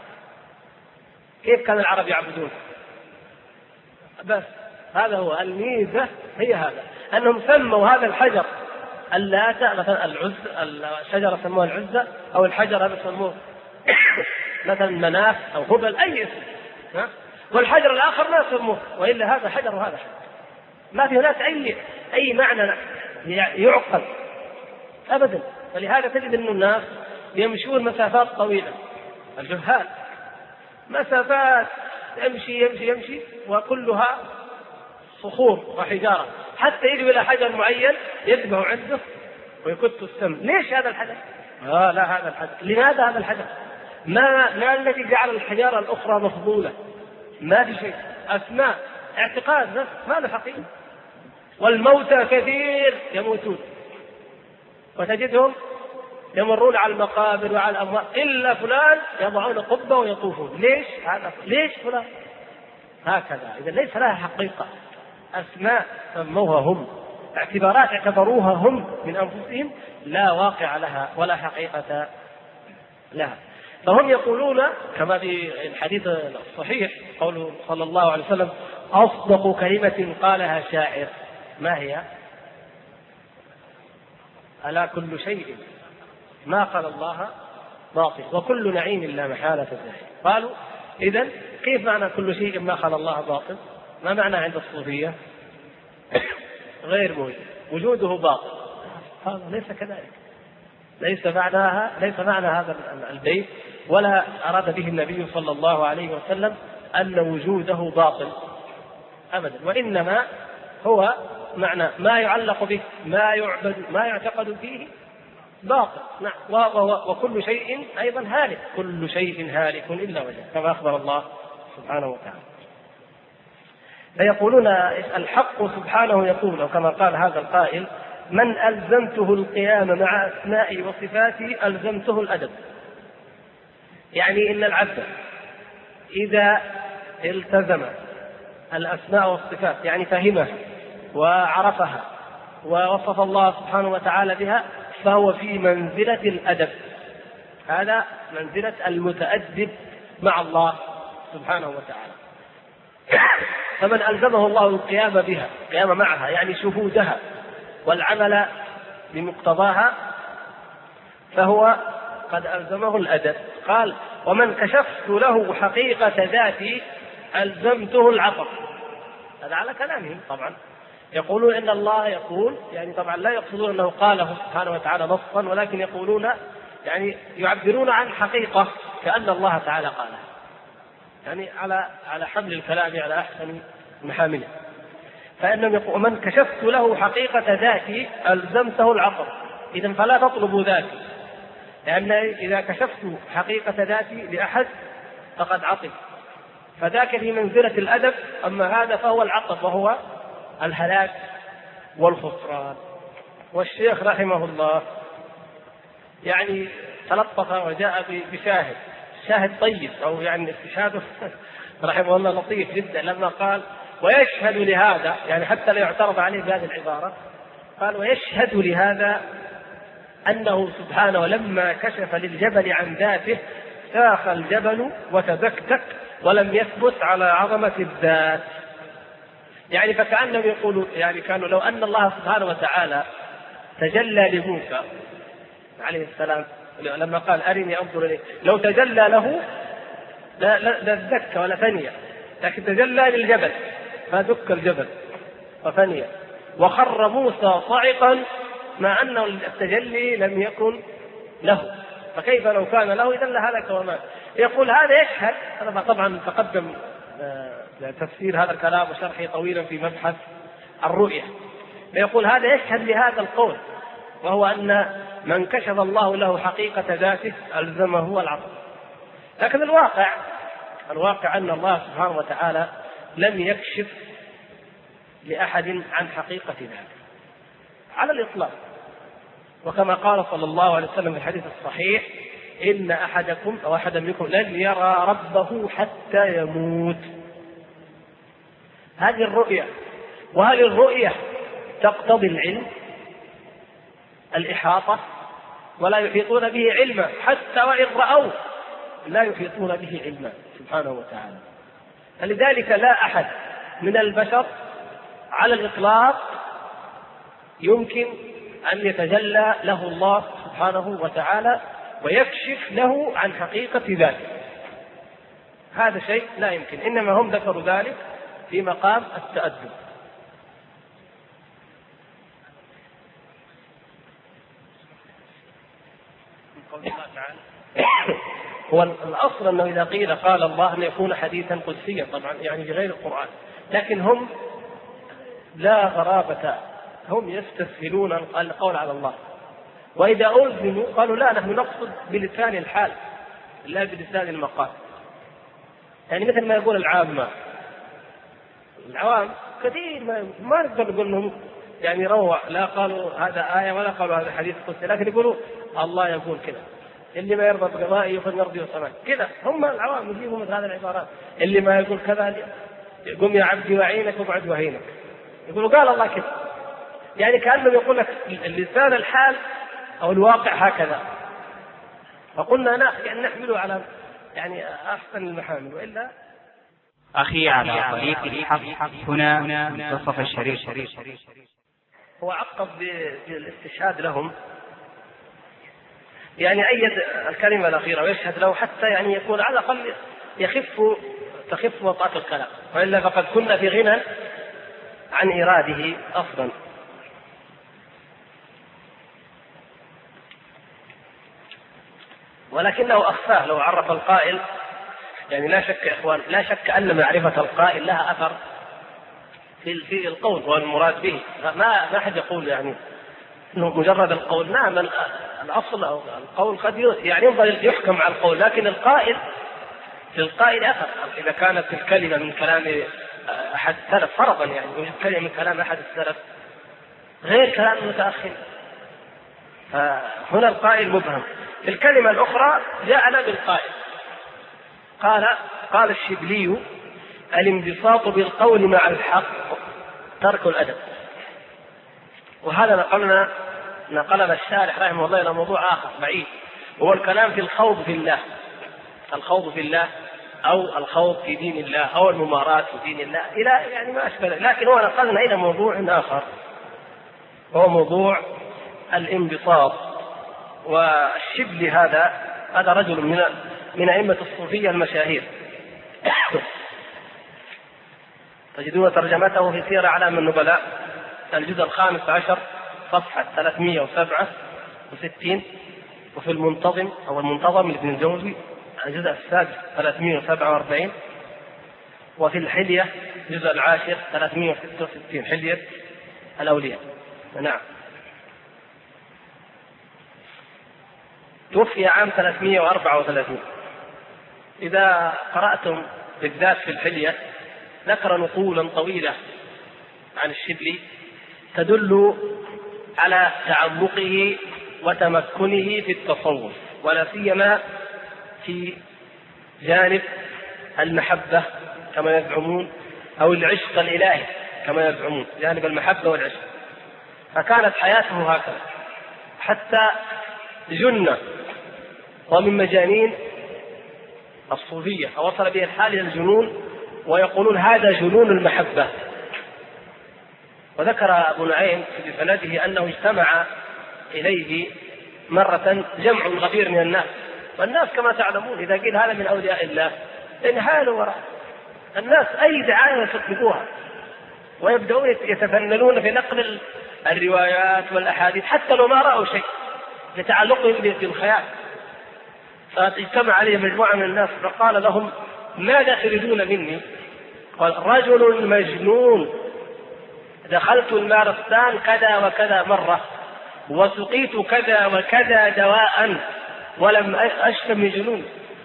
كيف كان العرب يعبدون؟ بس هذا هو الميزة، هي هذا أنهم سموا هذا الحجر اللات، مثلا الشجرة سموها العزة، أو الحجر هذا سموه مثلا مناف أو هبل، أي اسم، والحجر الآخر ما سموه، وإلا هذا حجر وهذا حجر، ما في هناك أي معنى يعقل أبدا. فلهذا تجد أن الناس يمشون مسافات طويلة، الجهال مسافات يمشي وكلها صخور وحجارة، حتى يجي إلى حجر معين يذبح عنده ويكت السم. ليش هذا الحجر؟ لا هذا الحجر. لماذا هذا الحجر؟ ما الذي جعل الحجارة الأخرى مفضولة؟ ما في شيء، أسماء، اعتقاد بس، ما له حقيقة. والموتى كثير يموتون وتجدهم يمرون على المقابر وعلى الأموات، إلا فلان يضعون قبة ويطوفون. ليش هذا؟ ليش فلان؟ هكذا. إذا ليس لها حقيقة، أسماء سموها هم، اعتبارات اعتبروها هم من أنفسهم، لا واقع لها ولا حقيقة لها. فهم يقولون كما في الحديث الصحيح قوله صلى الله عليه وسلم: أصدق كلمة قالها شاعر. ما هي؟ ألا كل شيء ما قال الله باطل وكل نعيم لا محالة زائل. قالوا إذن كيف معنى كل شيء ما قال الله باطل؟ ما معنى عند الصوفية؟ غير موجود، وجوده باطل. هذا ليس كذلك. ليس معنى هذا البيت ولا أراد به النبي صلى الله عليه وسلم أن وجوده باطل أبدا، وإنما هو معنى ما يعلق به، ما يعبد، ما يعتقد فيه باطل. نعم. وكل شيء أيضا هالك، كل شيء هالك إلا وجهه، كما أخبر الله سبحانه وتعالى. فيقولون الحق سبحانه يقول، وكما قال هذا القائل: من ألزمته القيام مع أسمائي وصفاتي ألزمته الأدب. يعني إن العبد إذا التزم الأسماء والصفات، يعني فهمها وعرفها ووصف الله سبحانه وتعالى بها، فهو في منزلة الأدب. هذا منزلة المتأدب مع الله سبحانه وتعالى. فمن ألزمه الله القيام بها، القيام معها يعني شهودها والعمل بمقتضاها، فهو قد ألزمه الأدب. قال: ومن كشفت له حقيقة ذاتي ألزمته العطف. هذا على كلامهم طبعا، يقولون إن الله يقول، يعني طبعا لا يقصدون أنه قاله سبحانه وتعالى نصا، ولكن يقولون يعني يعبرون عن حقيقة كأن الله تعالى قالها، يعني على حمل الكلام على أحسن محامله. فإنهم يقول: ومن كشفت له حقيقة ذاتي ألزمته العطف. إذن فلا تطلبوا ذاتي، لأن إذا كشفت حقيقة ذاتي لأحد فقد عطف، فذاك في منزلة الأدب، أما هذا فهو العطف وهو الهلاك والخسران. والشيخ رحمه الله يعني تلطف وجاء بشاهد، شاهد طيب، أو يعني استشهاده رحمه الله لطيف جدا، لما قال: ويشهد لهذا، يعني حتى لا يعترض عليه بهذه العبارة، قال: ويشهد لهذا أنه سبحانه لما كشف للجبل عن ذاته ساخ الجبل وتبكتك ولم يثبت على عظمة الذات. يعني فكأنهم يقولوا، يعني كانوا لو أن الله سبحانه وتعالى تجلى لموسى عليه السلام لما قال: أرني أنظر إليك، لو تجلى له لا دك ولا ثانية، لكن تجلى للجبل فدك الجبل وثانية، وخر موسى صاعقا مع أن التجلي لم يكن له، فكيف لو كان له؟ إذن لهلك ومات. يقول هذا يشهد، هذا طبعا تقدم تفسير هذا الكلام وشرحه طويلا في مبحث الرؤية. يقول هذا يشهد لهذا القول، وهو أن من كشف الله له حقيقة ذاته ألزمه العطف. لكن الواقع أن الله سبحانه وتعالى لم يكشف لأحد عن حقيقة ذاته على الإطلاق، وكما قال صلى الله عليه وسلم في الحديث الصحيح: إن أحدكم أو أحدا منكم لن يرى ربه حتى يموت. هذه الرؤية. وهل الرؤية تقتضي العلم؟ الإحاطة؟ ولا يحيطون به علما، حتى وإن رأوه لا يحيطون به علما سبحانه وتعالى. فلذلك لا أحد من البشر على الإطلاق يمكن أن يتجلى له الله سبحانه وتعالى ويكشف له عن حقيقة ذاته، هذا شيء لا يمكن. إنما هم ذكروا ذلك في مقام التأدب. هو الأصل أنه إذا قيل قال الله أن يكون حديثا قدسيا، طبعا يعني بغير القرآن، لكن هم لا غرابة، هم يستسهلون القول على الله، وإذا ألزموا قالوا لا، نحن نقصد بلسان الحال لا بلسان المقال. يعني مثل ما يقول العوام كثير ما نقدر نقول لهم يعني روع، لا قالوا هذا آية ولا قالوا هذا حديث قدسي، لكن يقولوا الله يقول كذا، اللي ما يرضى بقضائه فليرضي وسماه كذا. هم العوام يجيبوا مثل هذه العبارات، اللي ما يقول كذا قم يا عبدي وعينك وابعد وهينك، يقولوا قال الله كذا، يعني كأنه يقول لك اللسان الحال أو الواقع هكذا. فقلنا يعني نحمله على يعني أحسن المحامل، وإلا أخي على طريق الحق هنا منتصف الشريط. هو عقب بالاستشهاد لهم، يعني أيد الكلمة الأخيرة ويشهد له حتى يعني يكون على الأقل تخف وطأة الكلام، وإلا فقد كنا في غنى عن إراده أصلا. ولكنه أخفاه. لو عرف القائل، يعني لا شك يا إخوان، لا شك أن معرفة القائل لها أثر في القول والمراد به. ما أحد يقول يعني إنه مجرد القول. نعم الأصل أو القول قد يعني ينبغي يحكم على القول، لكن القائل للقائل أثر. إذا كانت الكلمة من كلام أحد السلف فرضا، يعني وجد كلمة من كلام أحد السلف غير كلام المتأخر، فهنا القائل مبهم. في الكلمة الأخرى جاءنا بالقائل. قال الشبلي: الانبساط بالقول مع الحق ترك الأدب. وهذا نقلنا الشارح رحمه الله إلى موضوع آخر بعيد، وهو الكلام في الخوض في الله، الخوض في الله أو الخوض في دين الله أو الممارات في دين الله إلى يعني ما أشبه. لكن هو نقلنا إلى موضوع آخر، وهو موضوع الانبساط. والشبلي هذا رجل من أئمة الصوفية المشاهير، تجدون ترجمته في سير أعلام النبلاء الجزء 15 صفحة 367، وفي المنتظم أو المنتظم لابن الجوزي الجزء السادس 347، وفي الحلية الجزء 10 366، حلية الأولياء. نعم، توفي عام 334. إذا قرأتم بالذات في الحلية ذكر نقولا طويلة عن الشبلي تدل على تعمقه وتمكنه في التصوف، ولا سيما في جانب المحبة كما يزعمون، أو العشق الإلهي كما يزعمون، جانب المحبة والعشق. فكانت حياته هكذا حتى جن، ومن مجانين الصوفية، وصل به الحال إلى الجنون، ويقولون هذا جنون المحبة. وذكر أبو نعيم في سنده أنه اجتمع إليه مرة جمع غفير من الناس، والناس كما تعلمون إذا قيل هذا من أولياء الله انحالوا وراء الناس، أي دعاية يصدقوها، ويبدأون يتفننون في نقل الروايات والأحاديث حتى لو ما رأوا شيء لتعلقهم بالخيال. فاجتمع عليه مجموعة من الناس فقال لهم: ماذا تريدون مني؟ قال: رجل مجنون دخلت المارستان كذا وكذا مرة، وسقيت كذا وكذا دواء، ولم أشفى من جنون،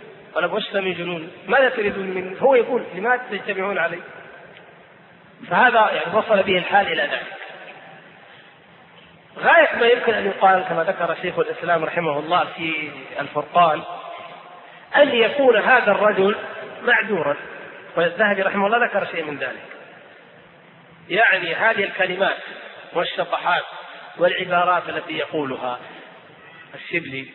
ماذا تريدون مني؟ هو يقول: لماذا تجتمعون علي؟ فهذا يعني وصل به الحال إلى ذلك. غاية ما يمكن أن يقال كما ذكر شيخ الإسلام رحمه الله في الفرقان أن يكون هذا الرجل معذورا، والذهبي رحمه الله ذكر شيء من ذلك. يعني هذه الكلمات والشطحات والعبارات التي يقولها الشبلي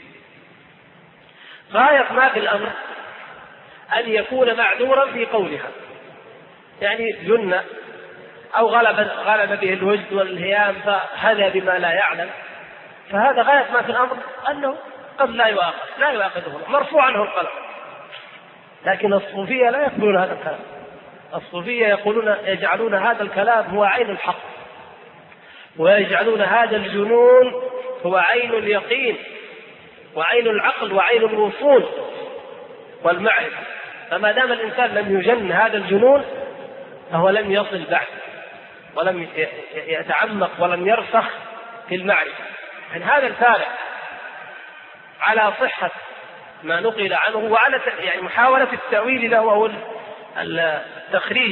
غاية ما في الأمر أن يكون معذورا في قولها، يعني جن أو غلب به الوجد والهيام فهذا بما لا يعلم، فهذا غاية ما في الأمر أنه قد لا يؤاخذه، مرفوع عنه القلم. لكن الصوفية لا يقولون هذا الكلام، الصوفية يجعلون هذا الكلام هو عين الحق، ويجعلون هذا الجنون هو عين اليقين وعين العقل وعين الوصول والمعرفة. فما دام الإنسان لم يجن هذا الجنون فهو لم يصل بعد، ولم يتعمق ولم يرسخ في المعرفة. يعني هذا الفارق على صحة ما نقل عنه وعلى يعني محاولة التأويل له أو التخريج.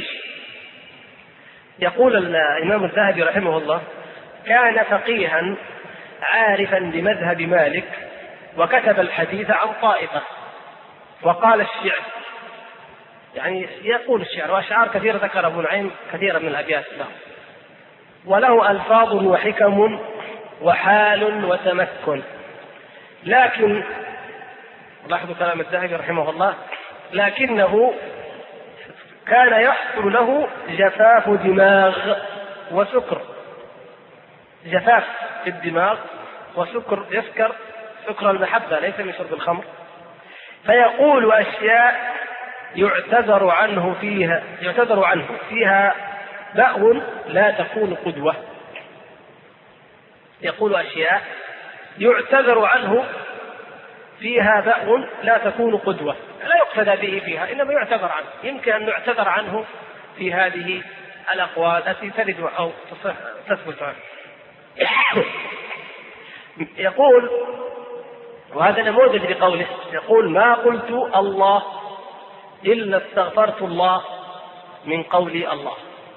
يقول الإمام الذهبي رحمه الله: كان فقيها عارفا بمذهب مالك، وكتب الحديث عن طائفة، وقال الشعر، يعني يقول الشعر وأشعار كثيرة ذكر أبو نعيم كثيرا من الأبيات له، وله ألفاظ وحكم وحال وتمكن. لكن لاحظوا كلام الذهبي رحمه الله: لكنه كان يحصل له جفاف دماغ وسكر، جفاف في الدماغ وسكر، يسكر سكر المحبة ليس من شرب الخمر، فيقول أشياء يعتذر عنه فيها بأو لا تكون قدوة. يقول أشياء يعتذر عنه فيها بأو لا تكون قدوة، لا يقتدى به فيها، إنما يعتذر عنه، يمكن أن يعتذر عنه في هذه الأقوال التي ترد أو تثبت عنه. يقول، وهذا نموذج لقوله، يقول: ما قلت الله إلا استغفرت الله من قولي الله.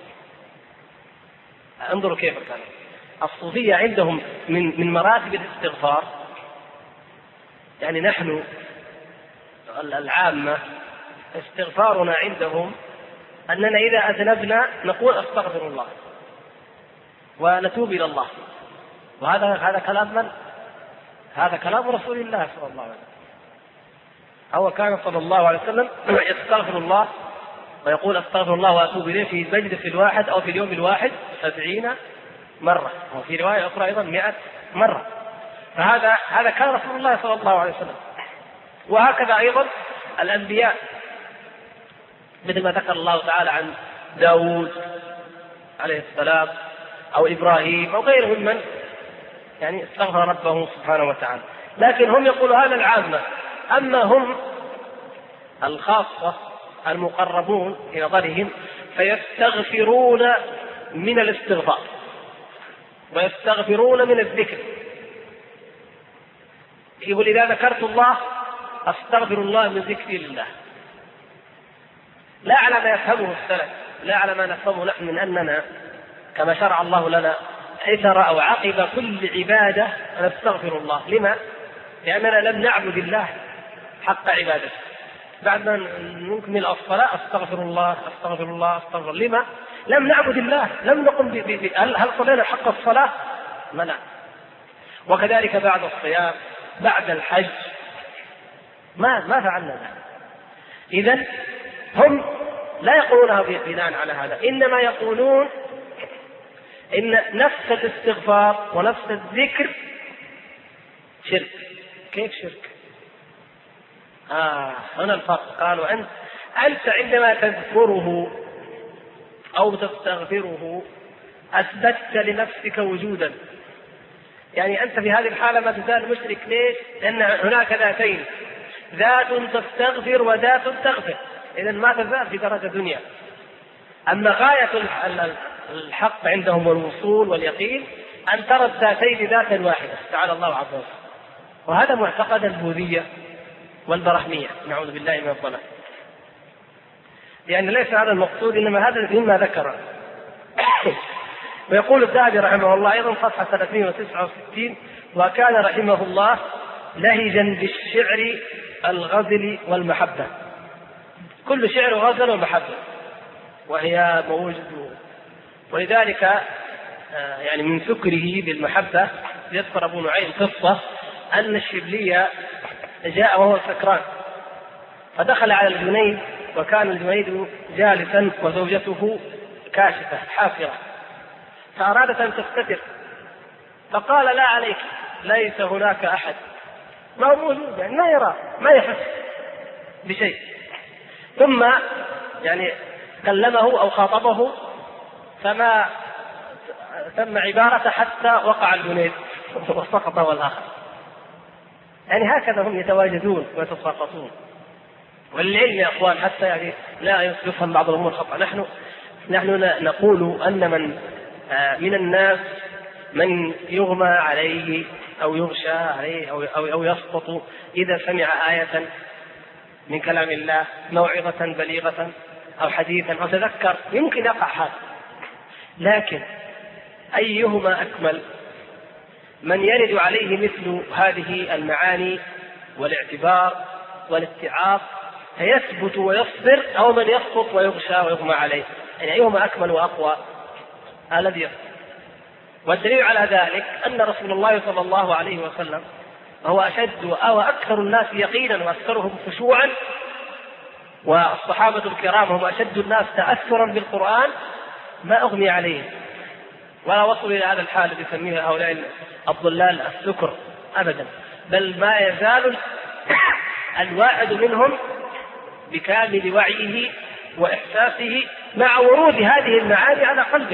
انظروا كيف كان الصوفية عندهم من مراتب الاستغفار. يعني نحن العامة استغفارنا عندهم أننا إذا أذنبنا نقول أستغفر الله ونتوب إلى الله. وهذا كلام من؟ هذا كلام رسول الله صلى الله عليه وسلم. هو كان صلى الله عليه وسلم يستغفر الله ويقول أستغفر الله وأتوب إليه في المجلس الواحد أو في اليوم الواحد 70 مرة، وفي رواية أخرى أيضا 100 مرة. فهذا كان رسول الله صلى الله عليه وسلم. وهكذا أيضا الأنبياء، مثل ما ذكر الله تعالى عن داود عليه السلام أو إبراهيم أو غيرهم من يعني استغفر ربه سبحانه وتعالى. لكن هم يقولوا هذا العامة. أما هم الخاصة المقربون في نظرهم فيستغفرون من الاستغفار ويستغفرون من الذكر. يقول: إذا ذكرت الله أستغفر الله من ذكري لله. لا على ما يفهمه السلف، لا على ما نفهمه نحن من أننا كما شرع الله لنا إثر أو عقب كل عبادة نستغفر الله. لما؟ لأننا لم نعبد الله حق عبادته. بعد ما نكمل الصلاة أستغفر الله أستغفر الله أستغفر. لما؟ لم نعبد الله، لم نقم هل صلينا حق الصلاة؟ لا. وكذلك بعد الصيام، بعد الحج ما فعلنا ذلك. إذن هم لا يقولونها بناء على هذا، إنما يقولون إن نفس الاستغفار ونفس الذكر شرك. كيف شرك؟ هنا الفرق. قالوا أنت عندما تذكره أو تستغفره أثبتت لنفسك وجودا. يعني أنت في هذه الحالة ما تزال مشرك. ليش؟ لأن هناك ذاتين، ذات تستغفر وذات تغفر. إذن ما تزال في درجة دنيا. أما غاية الحق عندهم والوصول واليقين أن ترى الذاتين ذاتا واحدة تعالى الله عز وجل. وهذا معتقد البوذية والبرهمية، نعوذ بالله من الضلال. لأن ليس هذا المقصود، إنما هذا مما ذكر. ويقول الذهبي رحمه الله أيضا صفحة 369: وكان رحمه الله لهجا بالشعر الغزل والمحبة. كل شعر غزل ومحبة وهي موجود. ولذلك يعني من سكره بالمحبة يذكر أبو نعيم قصة أن الشبلي جاء وهو سكران فدخل على الجنيد، وكان الجنيد جالسا وزوجته كاشفة حافرة، فأرادت أن تستتر فقال: لا عليك، ليس هناك أحد. ما هو موجود، يعني ما يرى ما يحس بشيء. ثم يعني كلمه أو خاطبه فما تم عبارة حتى وقع الجنيد وسقط والآخر. يعني هكذا هم يتواجدون ويتساقطون. والعلم يا أخوان حتى يعني لا يفهم بعض الأمور خطأ. نحن نقول أن من الناس من يغمى عليه أو يغشى عليه أو يسقط إذا سمع آية من كلام الله، موعظة بليغة أو حديثا أو تذكر، يمكن يقع هذا. لكن أيهما أكمل؟ من يرد عليه مثل هذه المعاني والاعتبار والاتعاظ فيثبت ويصبر، أو من يسقط ويغشى ويغمى عليه؟ يعني أيهما أكمل وأقوى؟ الذي يسقط. والدليل على ذلك أن رسول الله صلى الله عليه وسلم هو أشد أو أكثر الناس يقينا وأكثرهم خشوعا، والصحابة الكرام هم أشد الناس تأثرا بالقرآن، ما أغمي عليهم ولا وصلوا إلى هذا الحال الذي يسميه هؤلاء الضلال السكر أبدا، بل ما يزال الواحد منهم بكامل وعيه وإحساسه مع ورود هذه المعاني على قلبه.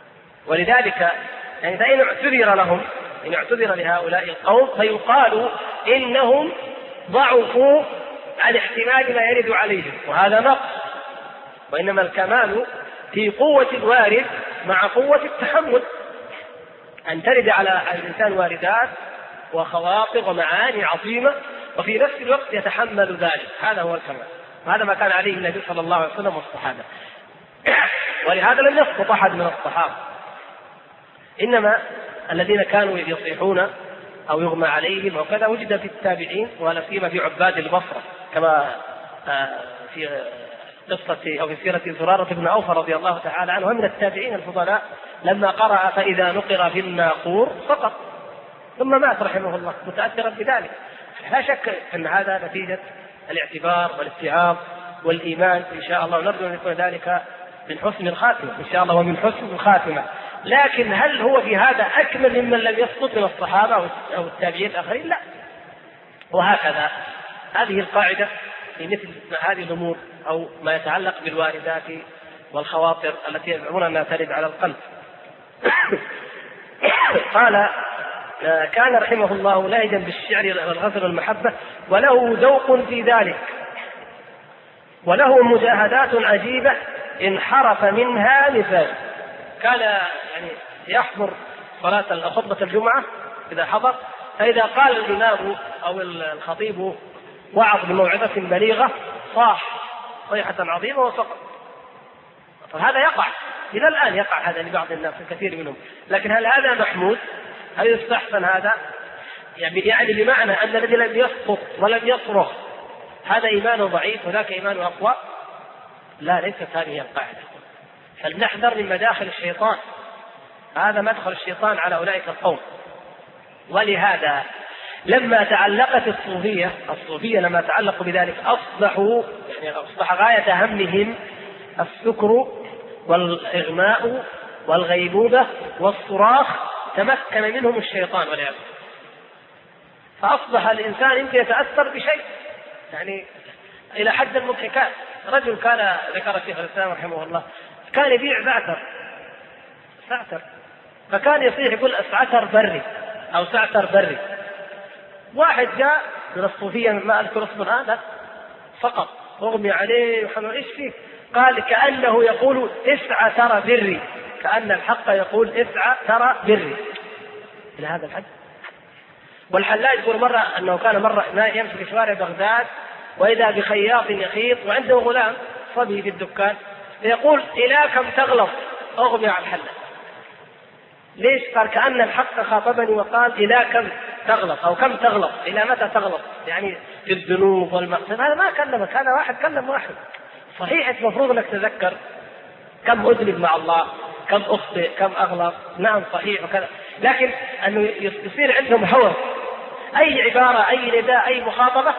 ولذلك يعني فإن اعتذر لهم، إن اعتذر لهؤلاء القوم فيقال إنهم ضعفوا عن احتمال ما يرد عليهم، وهذا نقص. وإنما الكمال في قوة الوارد مع قوة التحمل، أن ترد على الإنسان واردات وخواطر ومعاني عظيمة وفي نفس الوقت يتحمل ذلك، هذا هو الكمال. وهذا ما كان عليه النبي صلى الله عليه وسلم والصحابة. ولهذا لم يسقط أحد من الصحابة، إنما الذين كانوا يصيحون أو يغمى عليهم وكذا وجد في التابعين، ولا سيما في عباد البصرة، كما في قصة أو في سيرة زرارة بن عوف رضي الله تعالى عنه من التابعين الفضلاء، لما قرأ فإذا نقر في الناقور سقط ثم مات رحمه الله متأثرا بذلك. لا شك أن هذا نتيجة الاعتبار والاتعاظ والإيمان إن شاء الله، ونرجو أن يكون ذلك من حسن الخاتمة إن شاء الله ومن حسن الخاتمة. لكن هل هو في هذا أكمل ممن لم يسقط من الصحابة أو التابعين الآخرين؟ لا. وهكذا هذه القاعدة في مثل هذه الأمور أو ما يتعلق بالواردات والخواطر التي يزعمون أنها ترد على القلب. قال كان رحمه الله لاهجا بالشعر والغزل والمحبة، وله ذوق في ذلك، وله مجاهدات عجيبة انحرف منها مثال. كان يعني يحضر صلاة خطبة الجمعة إذا حضر، فإذا قال الإمام أو الخطيب وعظ بموعظة بليغة صاح صيحة عظيمة وسقط. فهذا يقع إلى الآن، يقع هذا لبعض الناس الكثير منهم، لكن هل هذا محمود؟ هل يستحسن هذا؟ يعني بمعنى أن الذي لم يسقط ولم يصرخ هذا إيمانه ضعيف وذاك إيمانه أقوى؟ لا، ليست هذه القاعدة. فلنحذر من مداخل الشيطان، هذا مدخل الشيطان على أولئك القوم. ولهذا لما تعلقت الصوفية لما تعلقوا بذلك أصبح غاية همهم السكر والإغماء والغيبوبة والصراخ، تمكن منهم الشيطان والعياذ. فأصبح الإنسان يمكن يتأثر بشيء يعني إلى حد المضحكات. رجل كان ذكر الشيخ الإسلام رحمه الله كان يبيع سعتر، فكان يصيح يقول سعتر بري أو سعتر بري. واحد جاء من الصوفية ما أذكر اسمه الآن فقط أغمي عليه وحمل إيش فيه؟ قال كأنه يقول اسعى ترى بري، كأن الحق يقول اسعى ترى بري إلى هذا الحد. والحلاج يقول مرة أنه كان مرة يمشي في شوارع بغداد وإذا بخياط يخيط وعنده غلام صبي في الدكان يقول إلى كم تغلط؟ أغمي على الحلاج. ليش؟ قال كأن الحق خاطبني وقال إلى كم تغلط أو كم تغلط، إلى متى تغلط؟ يعني في الذنوب والمقصد. هذا ما كلمك، هذا واحد كلم واحد. صحيح المفروض أنك تذكر كم أذنب مع الله، كم أخطئ، كم أغلط، نعم صحيح وكذا، لكن أنه يصير عندهم هوى أي عبارة أي نداء أي مخاطبة.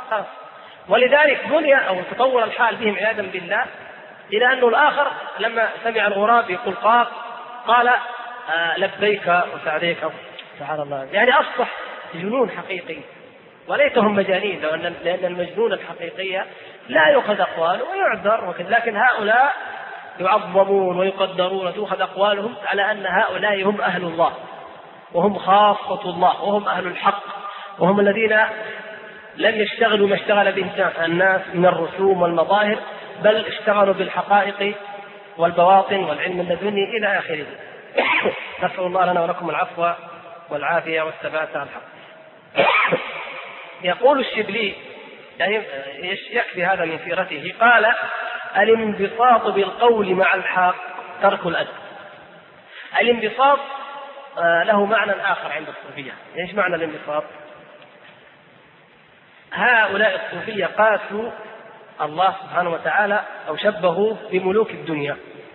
ولذلك بني أو تطور الحال بهم عياذا بالله إلى أنه الآخر لما سمع الغراب يقول قاف قال لبيك وسعديك. سبحان الله، يعني أصبح جنون حقيقي وليتهم مجانين، لأن المجنون الحقيقي لا يؤخذ أقواله ويعذر، لكن هؤلاء يعظمون ويقدرون وتؤخذ أقوالهم على أن هؤلاء هم أهل الله وهم خاصة الله وهم أهل الحق وهم الذين لم يشتغلوا ما اشتغل به الناس من الرسوم والمظاهر، بل اشتغلوا بالحقائق والبواطن والعلم اللدني إلى آخره. نسأل الله لنا ولكم العفو والعافية والثبات على الحق. يقول الشبلي يعني يكفي هذا من سيرته، قال الانبساط بالقول مع الحق ترك الأدب. الانبساط له معنى آخر عند الصوفية. ايش معنى الانبساط؟ هؤلاء الصوفية قاسوا الله سبحانه وتعالى أو شبهوا بملوك الدنيا،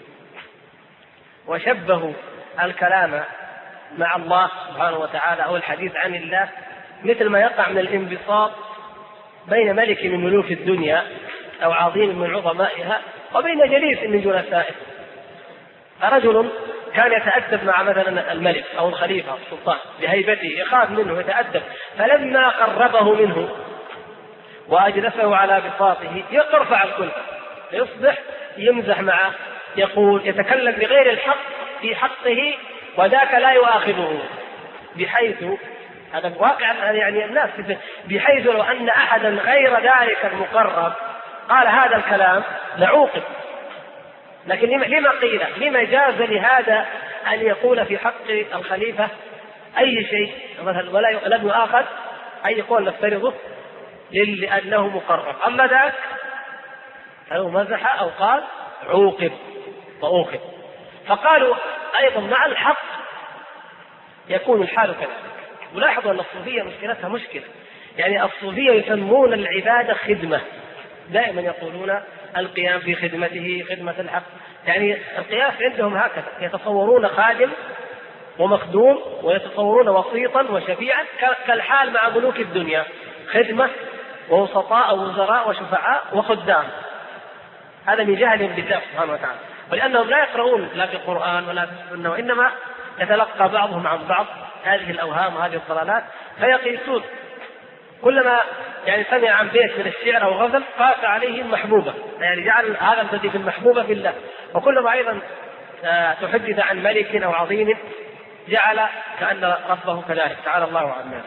وشبهوا الكلام مع الله سبحانه وتعالى أو الحديث عن الله مثل ما يقع من الانبساط بين ملك من ملوك الدنيا أو عظيم من عظمائها وبين جليس من جلسائه. رجل كان يتأدب مع مثلا الملك أو الخليفة أو السلطان بهيبته، يخاف منه يتأدب، فلما قربه منه وأجلسه على بساطه يرفع الكلفة، يصبح يمزح معه، يقول يتكلم بغير الحق في حقه وذاك لا يؤاخذه، بحيث هذا واقع يعني الناس، بحيث لو أن أحدا غير ذلك المقرب قال هذا الكلام لعوقب. لكن لما قيل؟ لما جاز لهذا أن يقول في حق الخليفة أي شيء مثلا ولا لم يؤاخذ أي قول نفترضه لأنه مقرب؟ أما ذاك فلو مزح أو قال عوقب وأوقب. فقالوا أيضا مع الحق يكون الحال كذلك. ولاحظوا أن الصوفية مشكلتها مشكلة، يعني الصوفية يسمون العبادة خدمة، دائما يقولون القيام في خدمته خدمة الحق. يعني القياس عندهم هكذا، يتصورون خادم ومخدوم ويتصورون وسيطا وشفيعا كالحال مع ملوك الدنيا، خدمة ووسطاء ووزراء وشفعاء وخدام. هذا من جهل بالله سبحانه وتعالى، ولأنهم لا يقرؤون لا في القرآن ولا في السنة، وإنما يتلقى بعضهم عن بعض هذه الأوهام وهذه الضلالات، فيقيسون كلما يعني سمع عن بيت من الشعر أو غزل قاس عليه المحبوبة، يعني جعل هذا الذي في المحبوبة في الله. وكلما أيضا تحدث عن ملك أو عظيم جعل كأن ربه كذلك، تعالى الله عنه.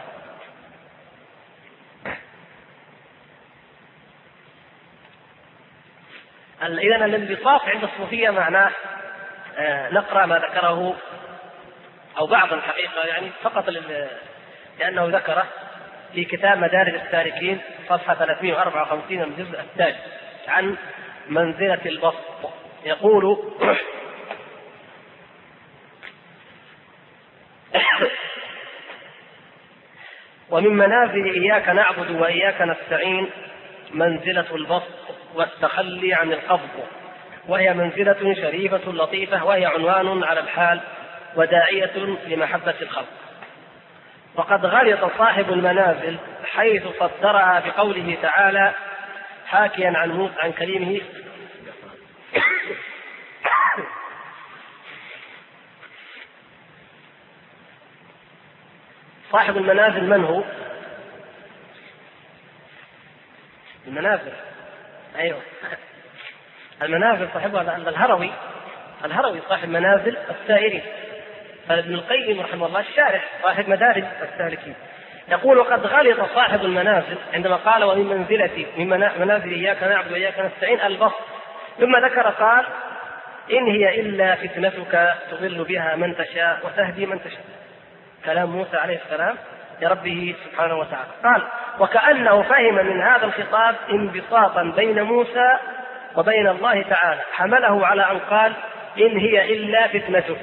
إذن الانبساط عند الصوفية معناه نقرأ ما ذكره أو بعض الحقيقة يعني فقط لأنه ذكره في كتاب مدارج السالكين صفحة 354 الجزء الثاني عن منزلة البسط. يقول ومن منازل إياك نعبد وإياك نستعين منزلة البسط والتخلي عن القبض، وهي منزلة شريفة لطيفة، وهي عنوان على الحال وداعية لمحبة الخلق. وقد غلط صاحب المنازل حيث صدرها بقوله تعالى حاكيا عن كلمه صاحب المنازل من هو؟ المنازل أيوه المنازل صاحبها الهروي صاحب منازل السائرين. فابن القيم رحمه الله الشارح صاحب مدارج السالكين يقول وقد غلط صاحب المنازل عندما قال ومن منزلتي من منازل إياك نعبد وإياك نستعين البسط، ثم ذكر قال إن هي إلا فتنتك تضل بها من تشاء وتهدي من تشاء، كلام موسى عليه السلام لربه سبحانه وتعالى. قال وكأنه فهم من هذا الخطاب انبساطا بين موسى وبين الله تعالى حمله على أن قال إن هي إلا فتنتك.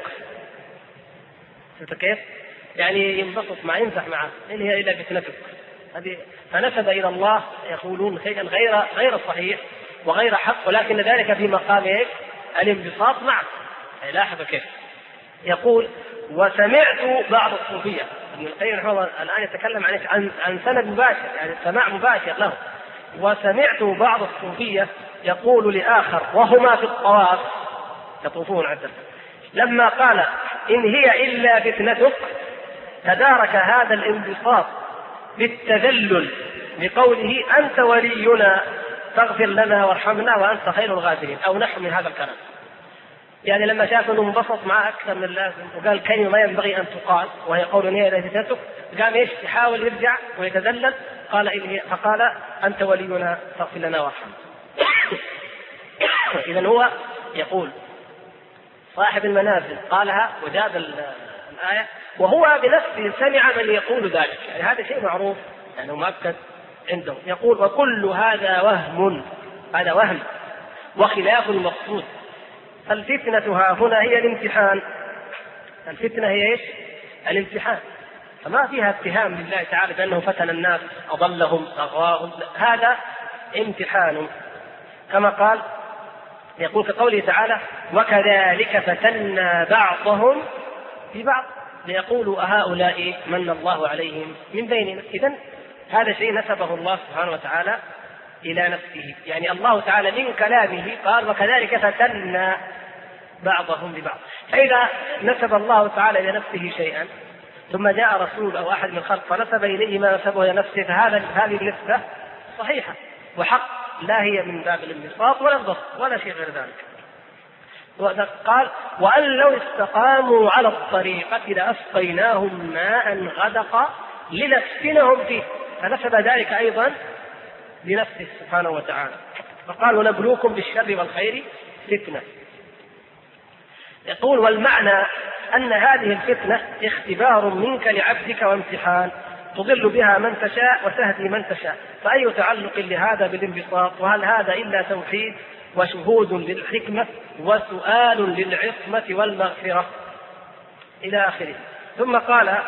كيف؟ يعني ينبسط مع يمزح معه إن هي إلا فتنتك، هذه فنسب إلى الله يقولون شيئا غير صحيح وغير حق، ولكن ذلك في مقام الانبساط معه. لاحظ كيف يقول وسمعت بعض الصوفية. ابن القيم رحمه الله الآن يتكلم عن سند مباشر، يعني سماع مباشر له. وسمعت بعض الصوفية يقول لآخر وهما في الطواف يطوفون عدة لما قال إن هي إلا فتنتك تدارك هذا الانبساط بالتذلل بقوله أنت ولينا فاغفر لنا وارحمنا وأنت خير الغافرين أو نحو من هذا الكلام. يعني لما شاف انه انبسط معه اكثر من اللازم وقال كلمه ما ينبغي ان تقال وهي قول هي التي فتنتك، قام ايش؟ يحاول يرجع ويتذلل، قال إن هي فقال انت ولينا فاغفر لنا وارحمنا. اذا هو يقول صاحب المنازل قالها وجاب الايه وهو بنفسه سمع من يقول ذلك، يعني هذا شيء معروف يعني مؤكد عنده. يقول وكل هذا وهم وخلاف المقصود. الفتنة ها هنا هي الامتحان. الفتنة هي ايش؟ الامتحان. فما فيها اتهام لله تعالى بأنه فتن الناس أضلهم أغواهم، هذا امتحان كما قال يقول كقوله تعالى وكذلك فتنا بعضهم ببعض ليقولوا أهؤلاء من الله عليهم من بيننا. إذن هذا شيء نسبه الله سبحانه وتعالى إلى نفسه، يعني الله تعالى من كلامه قال وكذلك فتنا بعضهم ببعض. فإذا نسب الله تعالى إلى نفسه شيئا ثم جاء رسول أو أحد من الخلق فنسب إليه ما نسبه إلى نفسه فهذه النسبة صحيحة وحق، لا هي من باب الانبساط ولا البسط ولا شيء غير ذلك. قال وأن لو استقاموا على الطريقة لأسقيناهم ماء غدقا لنفتنهم فيه، فنسب ذلك أيضا لنفسه سبحانه وتعالى، فقال ونبلوكم بالشر والخير فتنة. يقول والمعنى أن هذه الفتنة اختبار منك لعبدك وامتحان تضل بها من تشاء وتهدي من تشاء، فأي تعلق لهذا بالانبساط؟ وهل هذا إلا توحيد وشهود للحكمة وسؤال للعصمة والمغفرة إلى آخره. ثم قال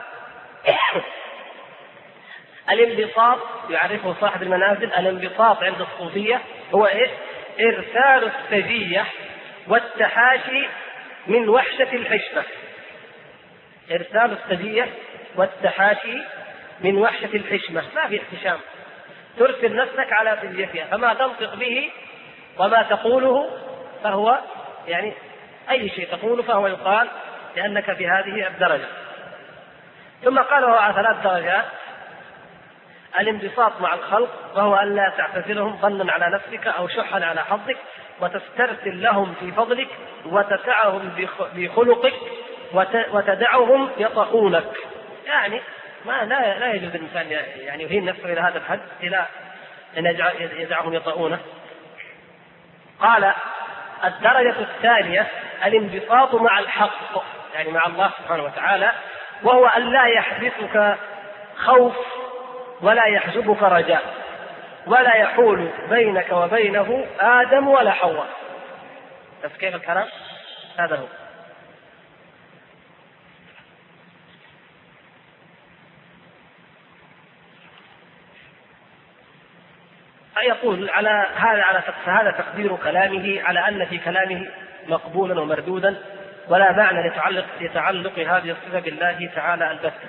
الانبساط يعرفه صاحب المنازل، الانبساط عند الصوفية هو إرسال السجية والتحاشي من وحشة الحشمة. إرسال السجية والتحاشي من وحشة الحشمة، ما في احتشام، ترسل نفسك على سجيتها، فما تنطق به وما تقوله فهو يعني أي شيء تقوله فهو يقال لأنك في هذه الدرجة. ثم قال هو على 3 درجات: الانبساط مع الخلق وهو أن لا تعتزلهم ظنا على نفسك أو شحا على حظك، وتسترسل لهم في فضلك، وتسعهم بخلقك، وتدعهم يطؤونك. يعني ما لا يجوز الإنسان يعني يهين نفسه إلى هذا الحد، إلى أن يدعهم يطؤونه. قال الدرجة الثانية الانبساط مع الحق، يعني مع الله سبحانه وتعالى، وهو أن لا يحبسك خوف ولا يحجبك رجاء، ولا يحول بينك وبينه آدم ولا حواء. بس كيف الكلام؟ هذا هو. يقول على هذا تقدير كلامه على أن في كلامه مقبولا ومردودا، ولا معنى لتعلق هذه الصفة بالله تعالى البتة.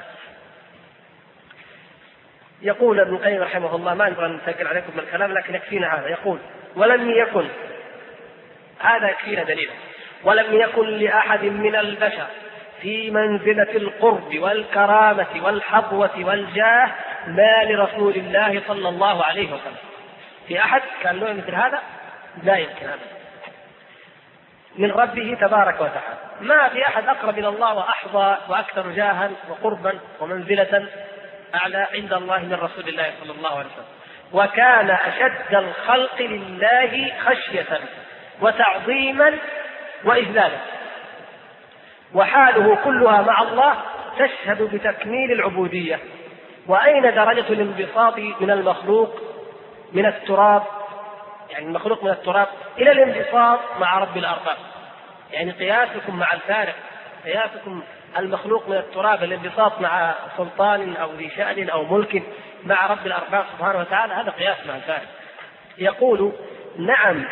يقول ابن القيم رحمه الله، ما نبغى نسجل عليكم بالكلام لكن يكفينا هذا، يقول ولم يكن، هذا يكفينا دليلا، ولم يكن لأحد من البشر في منزلة القرب والكرامة والحظوة والجاه ما لرسول الله صلى الله عليه وسلم. في أحد كان له مثل هذا؟ لا يمكن هذا من ربه تبارك وتعالى. ما في أحد أقرب إلى الله وأحظى وأكثر جاها وقربا ومنزلة أعلى عند الله من رسول الله صلى الله عليه وسلم. وكان أشد الخلق لله خشية وتعظيما وإجلالا، وحاله كلها مع الله تشهد بتكميل العبودية. وأين درجة الانبساط من المخلوق من التراب، يعني المخلوق من التراب إلى الانبساط مع رب الأرباب؟ يعني قياسكم مع الفارق، قياسكم المخلوق من التراب الانبساط مع سلطان أو ذي شأن أو ملك مع رب الأرباب سبحانه وتعالى، هذا قياس مع الفارق. يقول نعم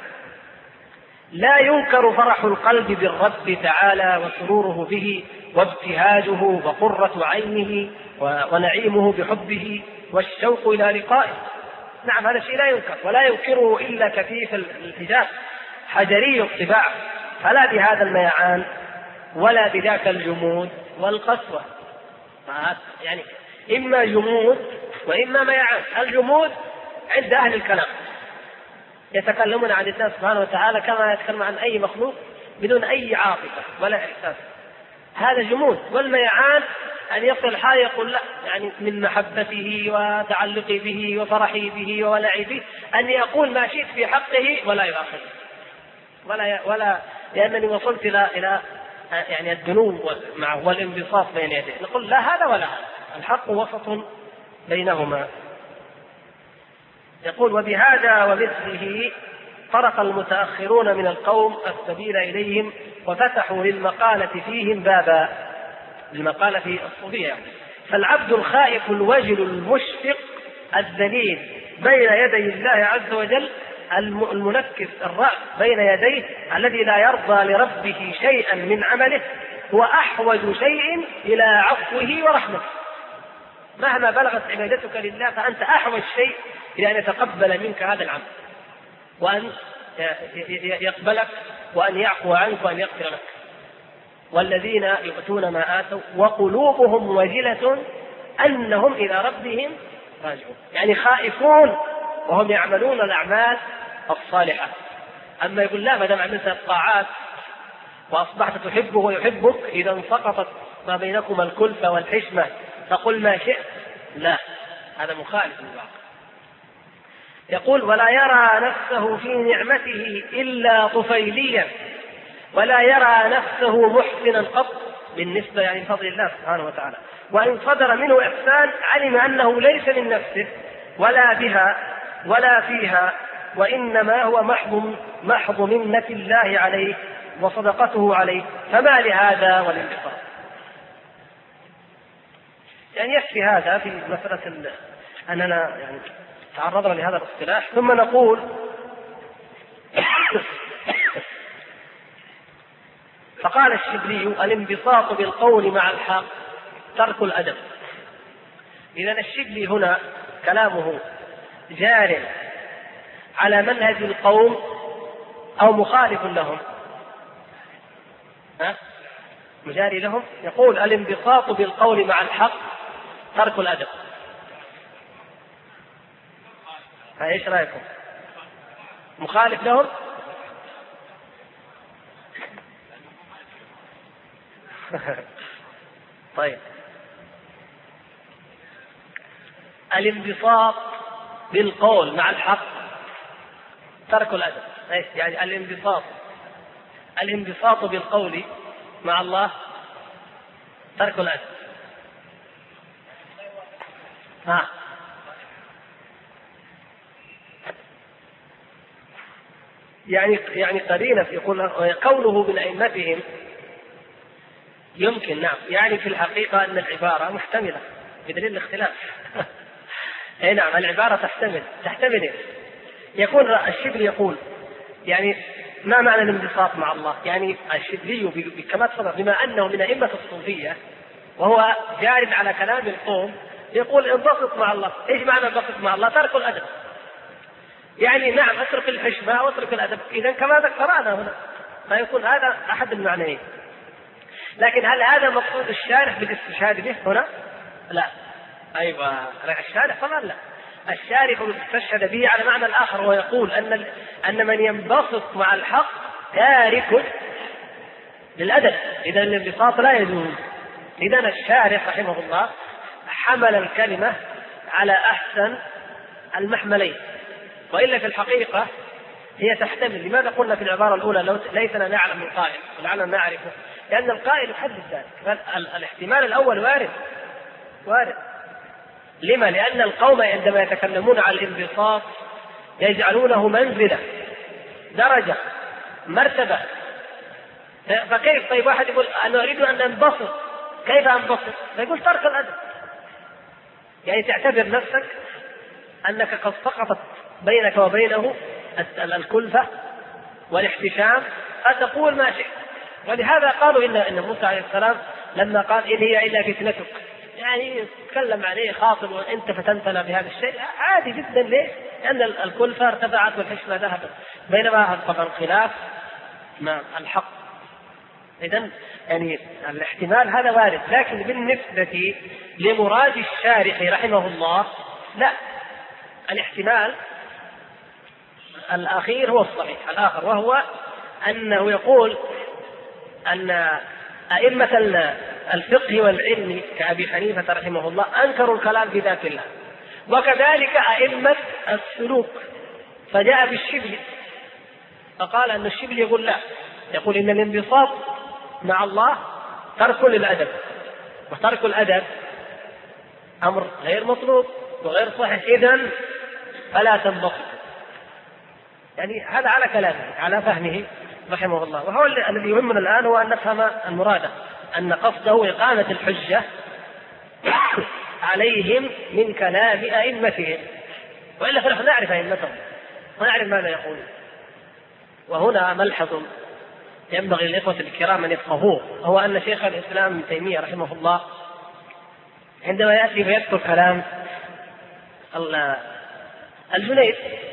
لا ينكر فرح القلب بالرب تعالى وسروره به وابتهاجه وقرة عينه ونعيمه بحبه والشوق إلى لقائه. نعم هذا شيء لا ينكر، ولا ينكره إلا كثيف الحجاب حجري الطباع، فلا بهذا الميعان ولا بذاك الجمود والقسوة. يعني إما جمود وإما ميعان. الجمود عند أهل الكلام يتكلمون عن الله سبحانه وتعالى كما يتكلم عن أي مخلوق بدون أي عاطفة ولا إحساس، هذا جمود. والميعان أن يصل حال يقول لا، يعني من محبته وتعلقي به وفرحي به وولعي به أن يقول ما شئت في حقه ولا يؤاخذ ولا لأنني وصلت إلى يعني الدنو معه والانبساط بين يديه. نقول لا هذا ولا هذا، الحق وسط بينهما. يقول وبهذا ومثله طرق المتأخرون من القوم السبيل إليهم وفتحوا للمقالة فيهم بابا، المقالة في الصوفية. فالعبد الخائف الوجل المشفق الذليل بين يدي الله عز وجل، المنكس الرأس بين يديه، الذي لا يرضى لربه شيئا من عمله، هو أحوج شيء إلى عفوه ورحمته. مهما بلغت عبادتك لله فأنت أحوج شيء إلى أن يتقبل منك هذا العمل، وأن يقبلك، وأن يعفو عنك، وأن يغفر لك. والذين يؤتون ما آتوا وقلوبهم وجلة أنهم إلى ربهم راجعون، يعني خائفون وهم يعملون الأعمال الصالحة. أما يقول لا، ما دام عملت الطاعات وأصبحت تحبه ويحبك، إذا سقطت ما بينكما الكلفة والحشمة فقل ما شئت، لا، هذا مخالف للواقع. يقول ولا يرى نفسه في نعمته إلا طفيليا، ولا يرى نفسه محسنا قط بالنسبة يعني لفضل الله سبحانه وتعالى، وإن صدر منه إحسان علم أنه ليس من نفسه ولا بها ولا فيها، وإنما هو محض منة الله عليه وصدقته عليه، فما لهذا والانبساط. يعني يكفي هذا في مسألة أننا يعني تعرضنا لهذا الاصطلاح. ثم نقول فقال الشبلي الانبساط بالقول مع الحق ترك الأدب. إذن الشبلي هنا كلامه جار على منهج القوم أو مخالف لهم؟ مجاري لهم. يقول الانبساط بالقول مع الحق ترك الأدب. ايش رأيكم؟ مخالف لهم؟ طيب، الانبساط بالقول مع الحق ترك الأدب. يعني الانبساط بالقول مع الله ترك الأدب. يعني قرينة يقول قوله من أئمتهم يمكن، نعم، يعني في الحقيقة أن العبارة محتملة بدليل الاختلاف. أي نعم، العبارة تحتمل. يكون الشبلي يقول يعني ما معنى الانبساط مع الله؟ يعني الشبلي كما تفضل بما أنه من أئمة الصوفية وهو جار على كلام القوم يقول انبسط مع الله. ايش معنى انبسط مع الله؟ ترك الأدب. يعني نعم، اترك الحشمة واترك الأدب. إذن كما ذكرنا هنا فيكون هذا أحد المعنيين. لكن هل هذا مقصود الشارح بالاستشهاد به هنا؟ لا. أيوة، الشارح طبعا لا. الشارح استشهد به على معنى الآخر، ويقول أن من ينبسط مع الحق تارك للأدب. إذا الانبساط لا يجوز. إذا الشارح رحمه الله حمل الكلمة على أحسن المحملين، وإلا في الحقيقة هي تحتمل. لماذا قلنا في العبارة الأولى ليسنا نعلم القائل ولعلنا نعرفه؟ لأن القائل يحدد ذلك. الاحتمال الأول وارد. لما؟ لأن القوم عندما يتكلمون عن الانبساط يجعلونه منزلة، درجة، مرتبة. فكيف طيب واحد يقول أنا أريد أن أنبسط، كيف أنبسط؟ فيقول ترك الأدب. يعني تعتبر نفسك أنك قد سقطت بينك وبينه الكلفة والاحتشام، فتقول ما شئت. ولهذا قالوا إن موسى عليه السلام لما قال إن هي إلا فتنتك، يعني تكلم عليه خاطب وأنت فتنتنا بهذا الشيء، عادي جدا. ليه؟ لأن الكلفة ارتفعت والحشمة ذهبت، بينما طبعا خلاف مع الحق. إذن يعني الاحتمال هذا وارد، لكن بالنسبة لمراد الشارح رحمه الله لا، الاحتمال الأخير هو الصحيح الآخر، وهو أنه يقول أن أئمة الفقه والعلم كأبي حنيفة رحمه الله أنكروا الكلام في ذات الله، وكذلك أئمة السلوك. فجاء بالشبل فقال أن الشبل يقول لا، يقول إن الانبساط مع الله ترك للأدب، وترك الأدب أمر غير مطلوب وغير صحيح، إذن فلا تنبسط. يعني هذا على كلامه، على فهمه رحمه الله. وهو الذي يهمنا الآن هو أن نفهم المراد، أن قصده إقامة الحجة عليهم من كلام أئمتهم، وإلا فنحن نعرف أئمتهم ونعرف ماذا يقولون. وهنا ملحظ ينبغي للإخوة الكرام أن يفقهوه، هو أن شيخ الإسلام ابن تيمية رحمه الله عندما يأتي ويذكر كلام الجنيد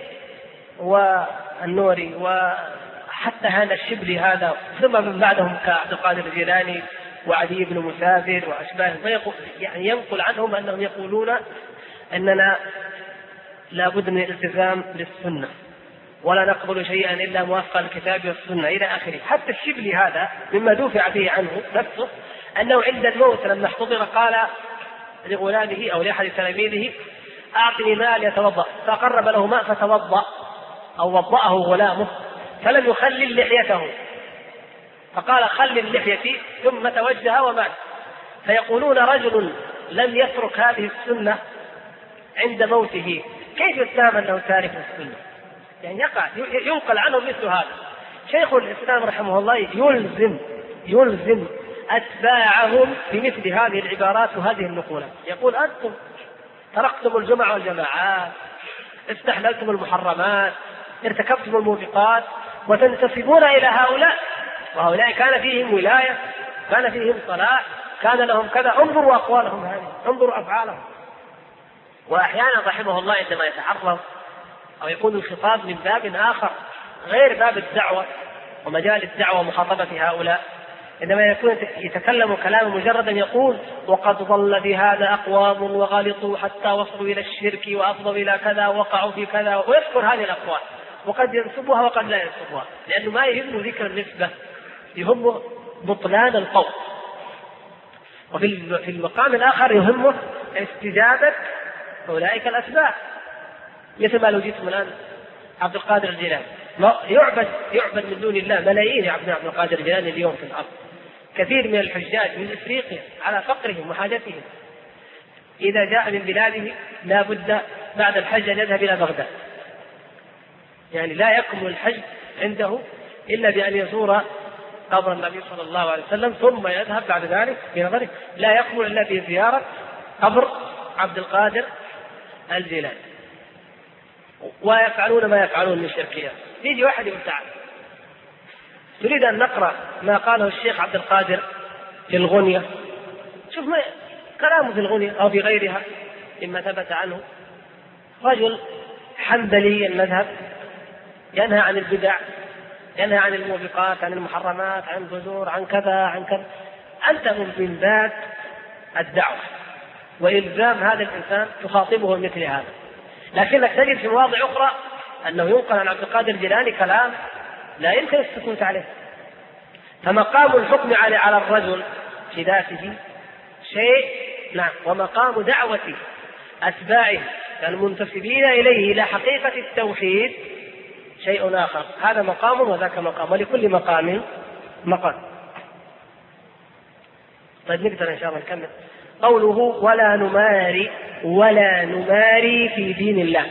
والنوري وحتى هذا الشبلي هذا، ثم من بعدهم كعبد القادر الجيلاني وعدي بن مسافر وأشباههم، يعني ينقل عنهم أنهم يقولون أننا لا بد من الالتزام بالسنة ولا نقبل شيئا إلا موافقا الكتاب والسنة إلى آخره. حتى الشبلي هذا مما دفع به عنه نفسه أنه عند الموت لما احتضر قال لغلامه أو لأحد تلاميذه أعطني ماء يتوضأ، فقرب له ماء فتوضأ أو وضأه غلامه فلم يخلل لحيته، فقال خلل لحيتي ثم توجه ومات. فيقولون رجل لم يترك هذه السنة عند موته كيف يتهم أنه تارك السنة؟ يعني ينقل عنه مثل هذا. شيخ الإسلام رحمه الله يلزم أتباعهم بمثل هذه العبارات وهذه النقولات. يقول أنتم تركتم الجمعة والجماعات، استحللتم المحرمات، ارتكبتم الموبقات، وتنتسبون إلى هؤلاء، وهؤلاء كان فيهم ولاية، كان فيهم صلاح، كان لهم كذا. انظروا أقوالهم هذه، انظروا أفعالهم. وأحيانا رحمه الله عندما يتعرض أو يكون الخطاب من باب آخر غير باب الدعوة ومجال الدعوة ومخاطبة هؤلاء، عندما يكون يتكلم كلاما مجردا يقول وقد ضل بهذا أقوام وغلطوا حتى وصلوا إلى الشرك وأفضوا إلى كذا وقعوا في كذا، ويذكر هذه الأقوال وقد ينسبها وقد لا ينسبها، لأنه ما يهمه ذكر النسبة، يهمه بطلان القول. وفي المقام الآخر يهمه استجابة أولئك الأتباع، مثل ما لو جئتم الآن عبد القادر الجيلاني يعبد من دون الله ملايين. عبد القادر الجيلاني اليوم في الأرض كثير من الحجاج من إفريقيا على فقرهم وحاجتهم، إذا جاء من بلاده لا بد بعد الحج أن يذهب إلى بغداد، يعني لا يكمل الحج عنده إلا بأن يزور قبر النبي صلى الله عليه وسلم، ثم يذهب بعد ذلك في نظره لا يكمل إلا بزيارة قبر عبد القادر الجيلاني. ويفعلون ما يفعلون من شركيات. يجي واحد يقول تعال تريد أن نقرأ ما قاله الشيخ عبد القادر في الغنية، شوف ما كلامه في الغنية أو في غيرها مما ثبت عنه. رجل حنبلي المذهب ينهى عن البدع، ينهى عن الموبقات، عن المحرمات، عن الفجور، عن كذا عن كذا. أنت من باب الدعوة وإلزام هذا الإنسان تخاطبه مثل هذا، لكنك تجد في مواضع أخرى أنه ينقل عن عبد القادر الجيلاني كلام لا يمكن السكوت عليه. فمقام الحكم على الرجل في ذاته شيء، نعم، ومقام دعوة أتباعه المنتسبين إليه إلى حقيقة التوحيد شيء آخر. هذا مقام وذاك مقام، ولكل مقام مقام. طيب نقدر إن شاء الله نكمل. قوله ولا نماري في دين الله،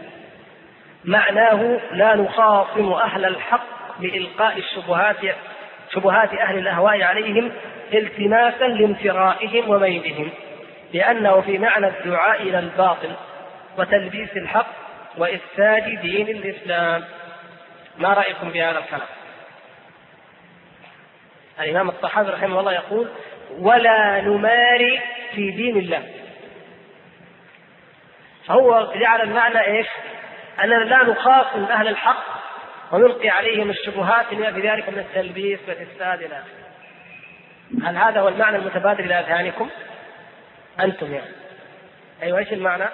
معناه لا نخاصم أهل الحق بإلقاء شبهات أهل الأهواء عليهم التماسا لامترائهم وميلهم، لأنه في معنى الدعاء إلى الباطل وتلبيس الحق وإفساد دين الإسلام. ما رأيكم بهذا الكلام؟ الإمام الطحاوي رحمه الله يقول ولا نماري في دين الله، فهو جعل المعنى إيش؟ أننا لا نخاصم أهل الحق ونلقي عليهم الشبهات لما في ذلك من التلبيس والإفساد إلى آخره. هل هذا هو المعنى المتبادل إلى أذهانكم أنتم يعني؟ أيوة، إيش المعنى؟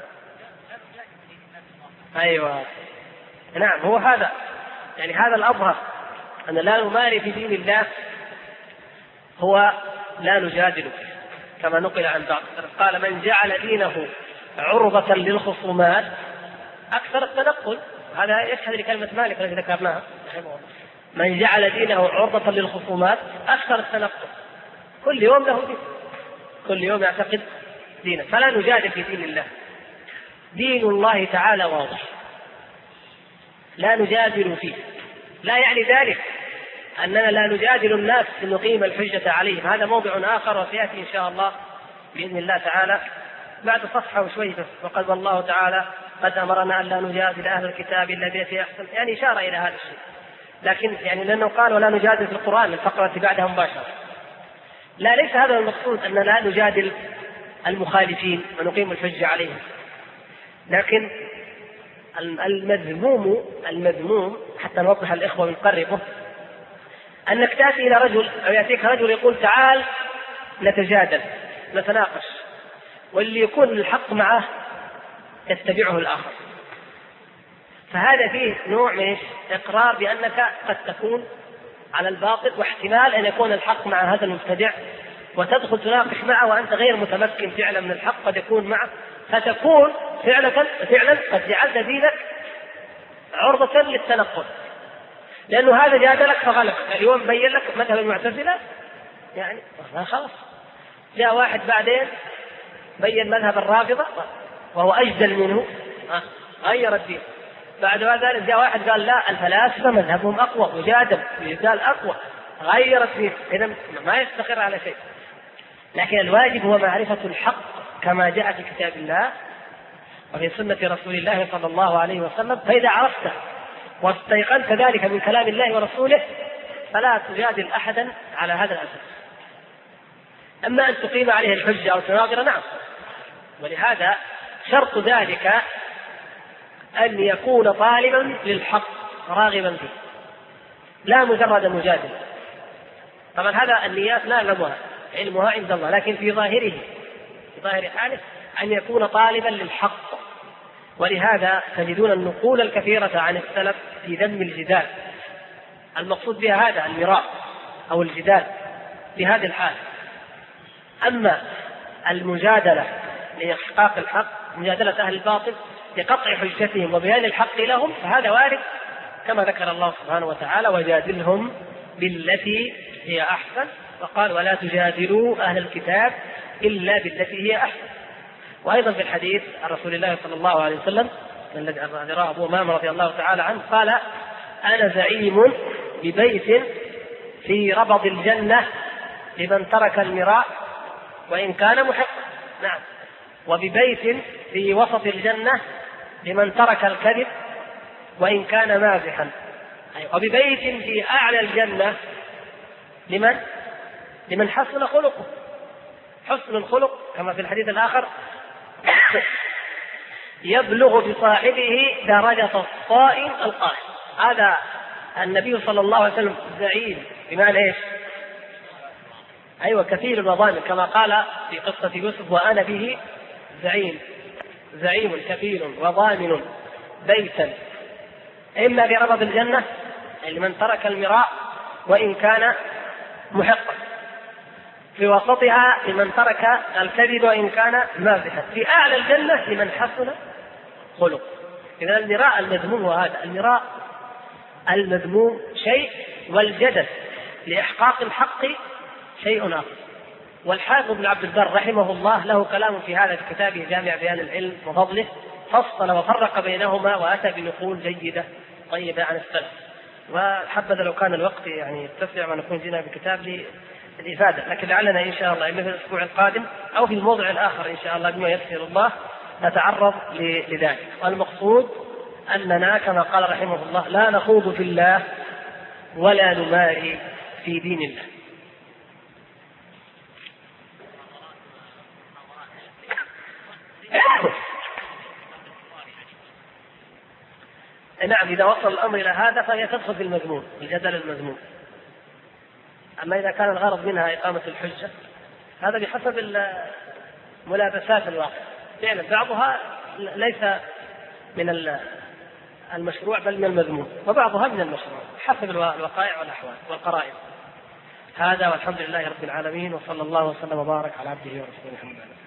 أيوة، نعم، هو هذا، يعني هذا الأظهر أن لا نماري في دين الله هو لا نجادل فيه، كما نقل عن بعض قال من جعل دينه عرضة للخصومات أكثر التنقل. هذا يشهد لكلمة مالك التي ذكرناها رحمه الله، من جعل دينه عرضة للخصومات أكثر التنقل، كل يوم له دين، كل يوم يعتقد دينه. فلا نجادل في دين الله، دين الله تعالى واضح لا نجادل فيه. لا يعني ذلك أننا لا نجادل الناس لنقيم الحجة عليهم، هذا موضع آخر وسيأتي إن شاء الله بإذن الله تعالى بعد صفحة وشوي بس. وقال الله تعالى قد أمرنا أن لا نجادل أهل الكتاب إلا بالتي أحسن، يعني إشارة إلى هذا الشيء، لكن يعني لأنه قال ولا نجادل في القرآن الفقرة بعدها مباشرة. لا، ليس هذا المقصود أن لا نجادل المخالفين ونقيم الحجة عليهم، لكن المذموم حتى نوضح الإخوة ونقربه أنك تأتي إلى رجل أو يأتيك رجل يقول تعال نتجادل نتناقش، واللي يكون الحق معه يتبعه الآخر، فهذا فيه نوع من إقرار بأنك قد تكون على الباطل، واحتمال أن يكون الحق مع هذا المبتدع وتدخل تناقش معه وأنت غير متمكن فعلا من الحق، قد يكون معه، فتكون فعلا قد جعلت دينك عرضة للتنقل، لأنه هذا جادلك فغلق. اليوم بين لك مذهب المعتزلة يعني خلاص، جاء واحد بعدين بين مذهب الرافضة وهو أجدل منه غير الدين. بعد ذلك جاء واحد قال لا الفلاسفة مذهبهم أقوى وجادل وجدال أقوى، غير الدين. إذا ما يستقر على شيء. لكن الواجب هو معرفة الحق كما جاء في كتاب الله وفي سنة رسول الله صلى الله عليه وسلم. فإذا عرفت واستيقنت ذلك من كلام الله ورسوله فلا تجادل أحدا على هذا الأساس. أما أن تقيم عليه الحجة أو تناظر نعم، ولهذا شرط ذلك أن يكون طالبا للحق راغبا فيه، لا مجرد مجادل. طبعا هذا النيات لا نعلمها، علمها عند الله، لكن في ظاهره في ظاهر حاله أن يكون طالبا للحق. ولهذا تجدون النقول الكثيرة عن السلف في ذم الجدال، المقصود بها هذا المراء أو الجدال بهذه الحال. أما المجادلة لإحقاق الحق، مجادلة أهل الباطل لقطع حجتهم وبيان الحق لهم، فهذا وارد كما ذكر الله سبحانه وتعالى وجادلهم بالتي هي أحسن، وقال ولا تجادلوا أهل الكتاب إلا بالتي هي أحسن. وأيضا في الحديث عن رسول الله صلى الله عليه وسلم الذي رواه أبو أمامة رضي الله تعالى عنه قال أنا زعيم ببيت في ربض الجنة لمن ترك المراء وإن كان محقا، نعم، وببيت في وسط الجنة لمن ترك الكذب وإن كان مازحا، وببيت في أعلى الجنة لمن حسن خلقه. حسن الخلق كما في الحديث الآخر يبلغ بصاحبه درجة الصائم القائم. هذا النبي صلى الله عليه وسلم زعيم بمعنى ايش؟ أيوة كفيل وضامن، كما قال في قصة يوسف وأنا به زعيم كفيل وضامن بيتا إما بربض الجنة لمن ترك المراء وإن كان محقا، في وسطها لمن ترك الكذب وإن كان مازحا، في أعلى الجنة لمن حسن خلق. إذا المراء المذموم، وهذا المراء المذموم شيء، والجدل لإحقاق الحق شيء آخر. والحافظ ابن عبد البر رحمه الله له كلام في هذا في كتابه جامع بيان العلم وفضله، فصل وفرق بينهما وأتى بنقول جيدة طيبة عن السلف. وحبذا لو كان الوقت يعني يتسع ما نكون جينا بكتاب للإفادة، لكن لعلنا إن شاء الله إما في الأسبوع القادم أو في الموضع الآخر إن شاء الله بما يسر الله نتعرض لذلك. والمقصود أننا كما قال رحمه الله لا نخوض في الله ولا نماري في دين الله. نعم، إذا وصل الأمر إلى هذا فهي تدخل في المذموم، الجدل المذموم. أما إذا كان الغرض منها إقامة الحجة هذا بحسب ملابسات الواقع، فعلا بعضها ليس من المشروع بل من المذموم، وبعضها من المشروع حسب الوقائع والأحوال والقرائن. هذا والحمد لله رب العالمين، وصلى الله وسلم وبارك على عبده ورسوله محمد.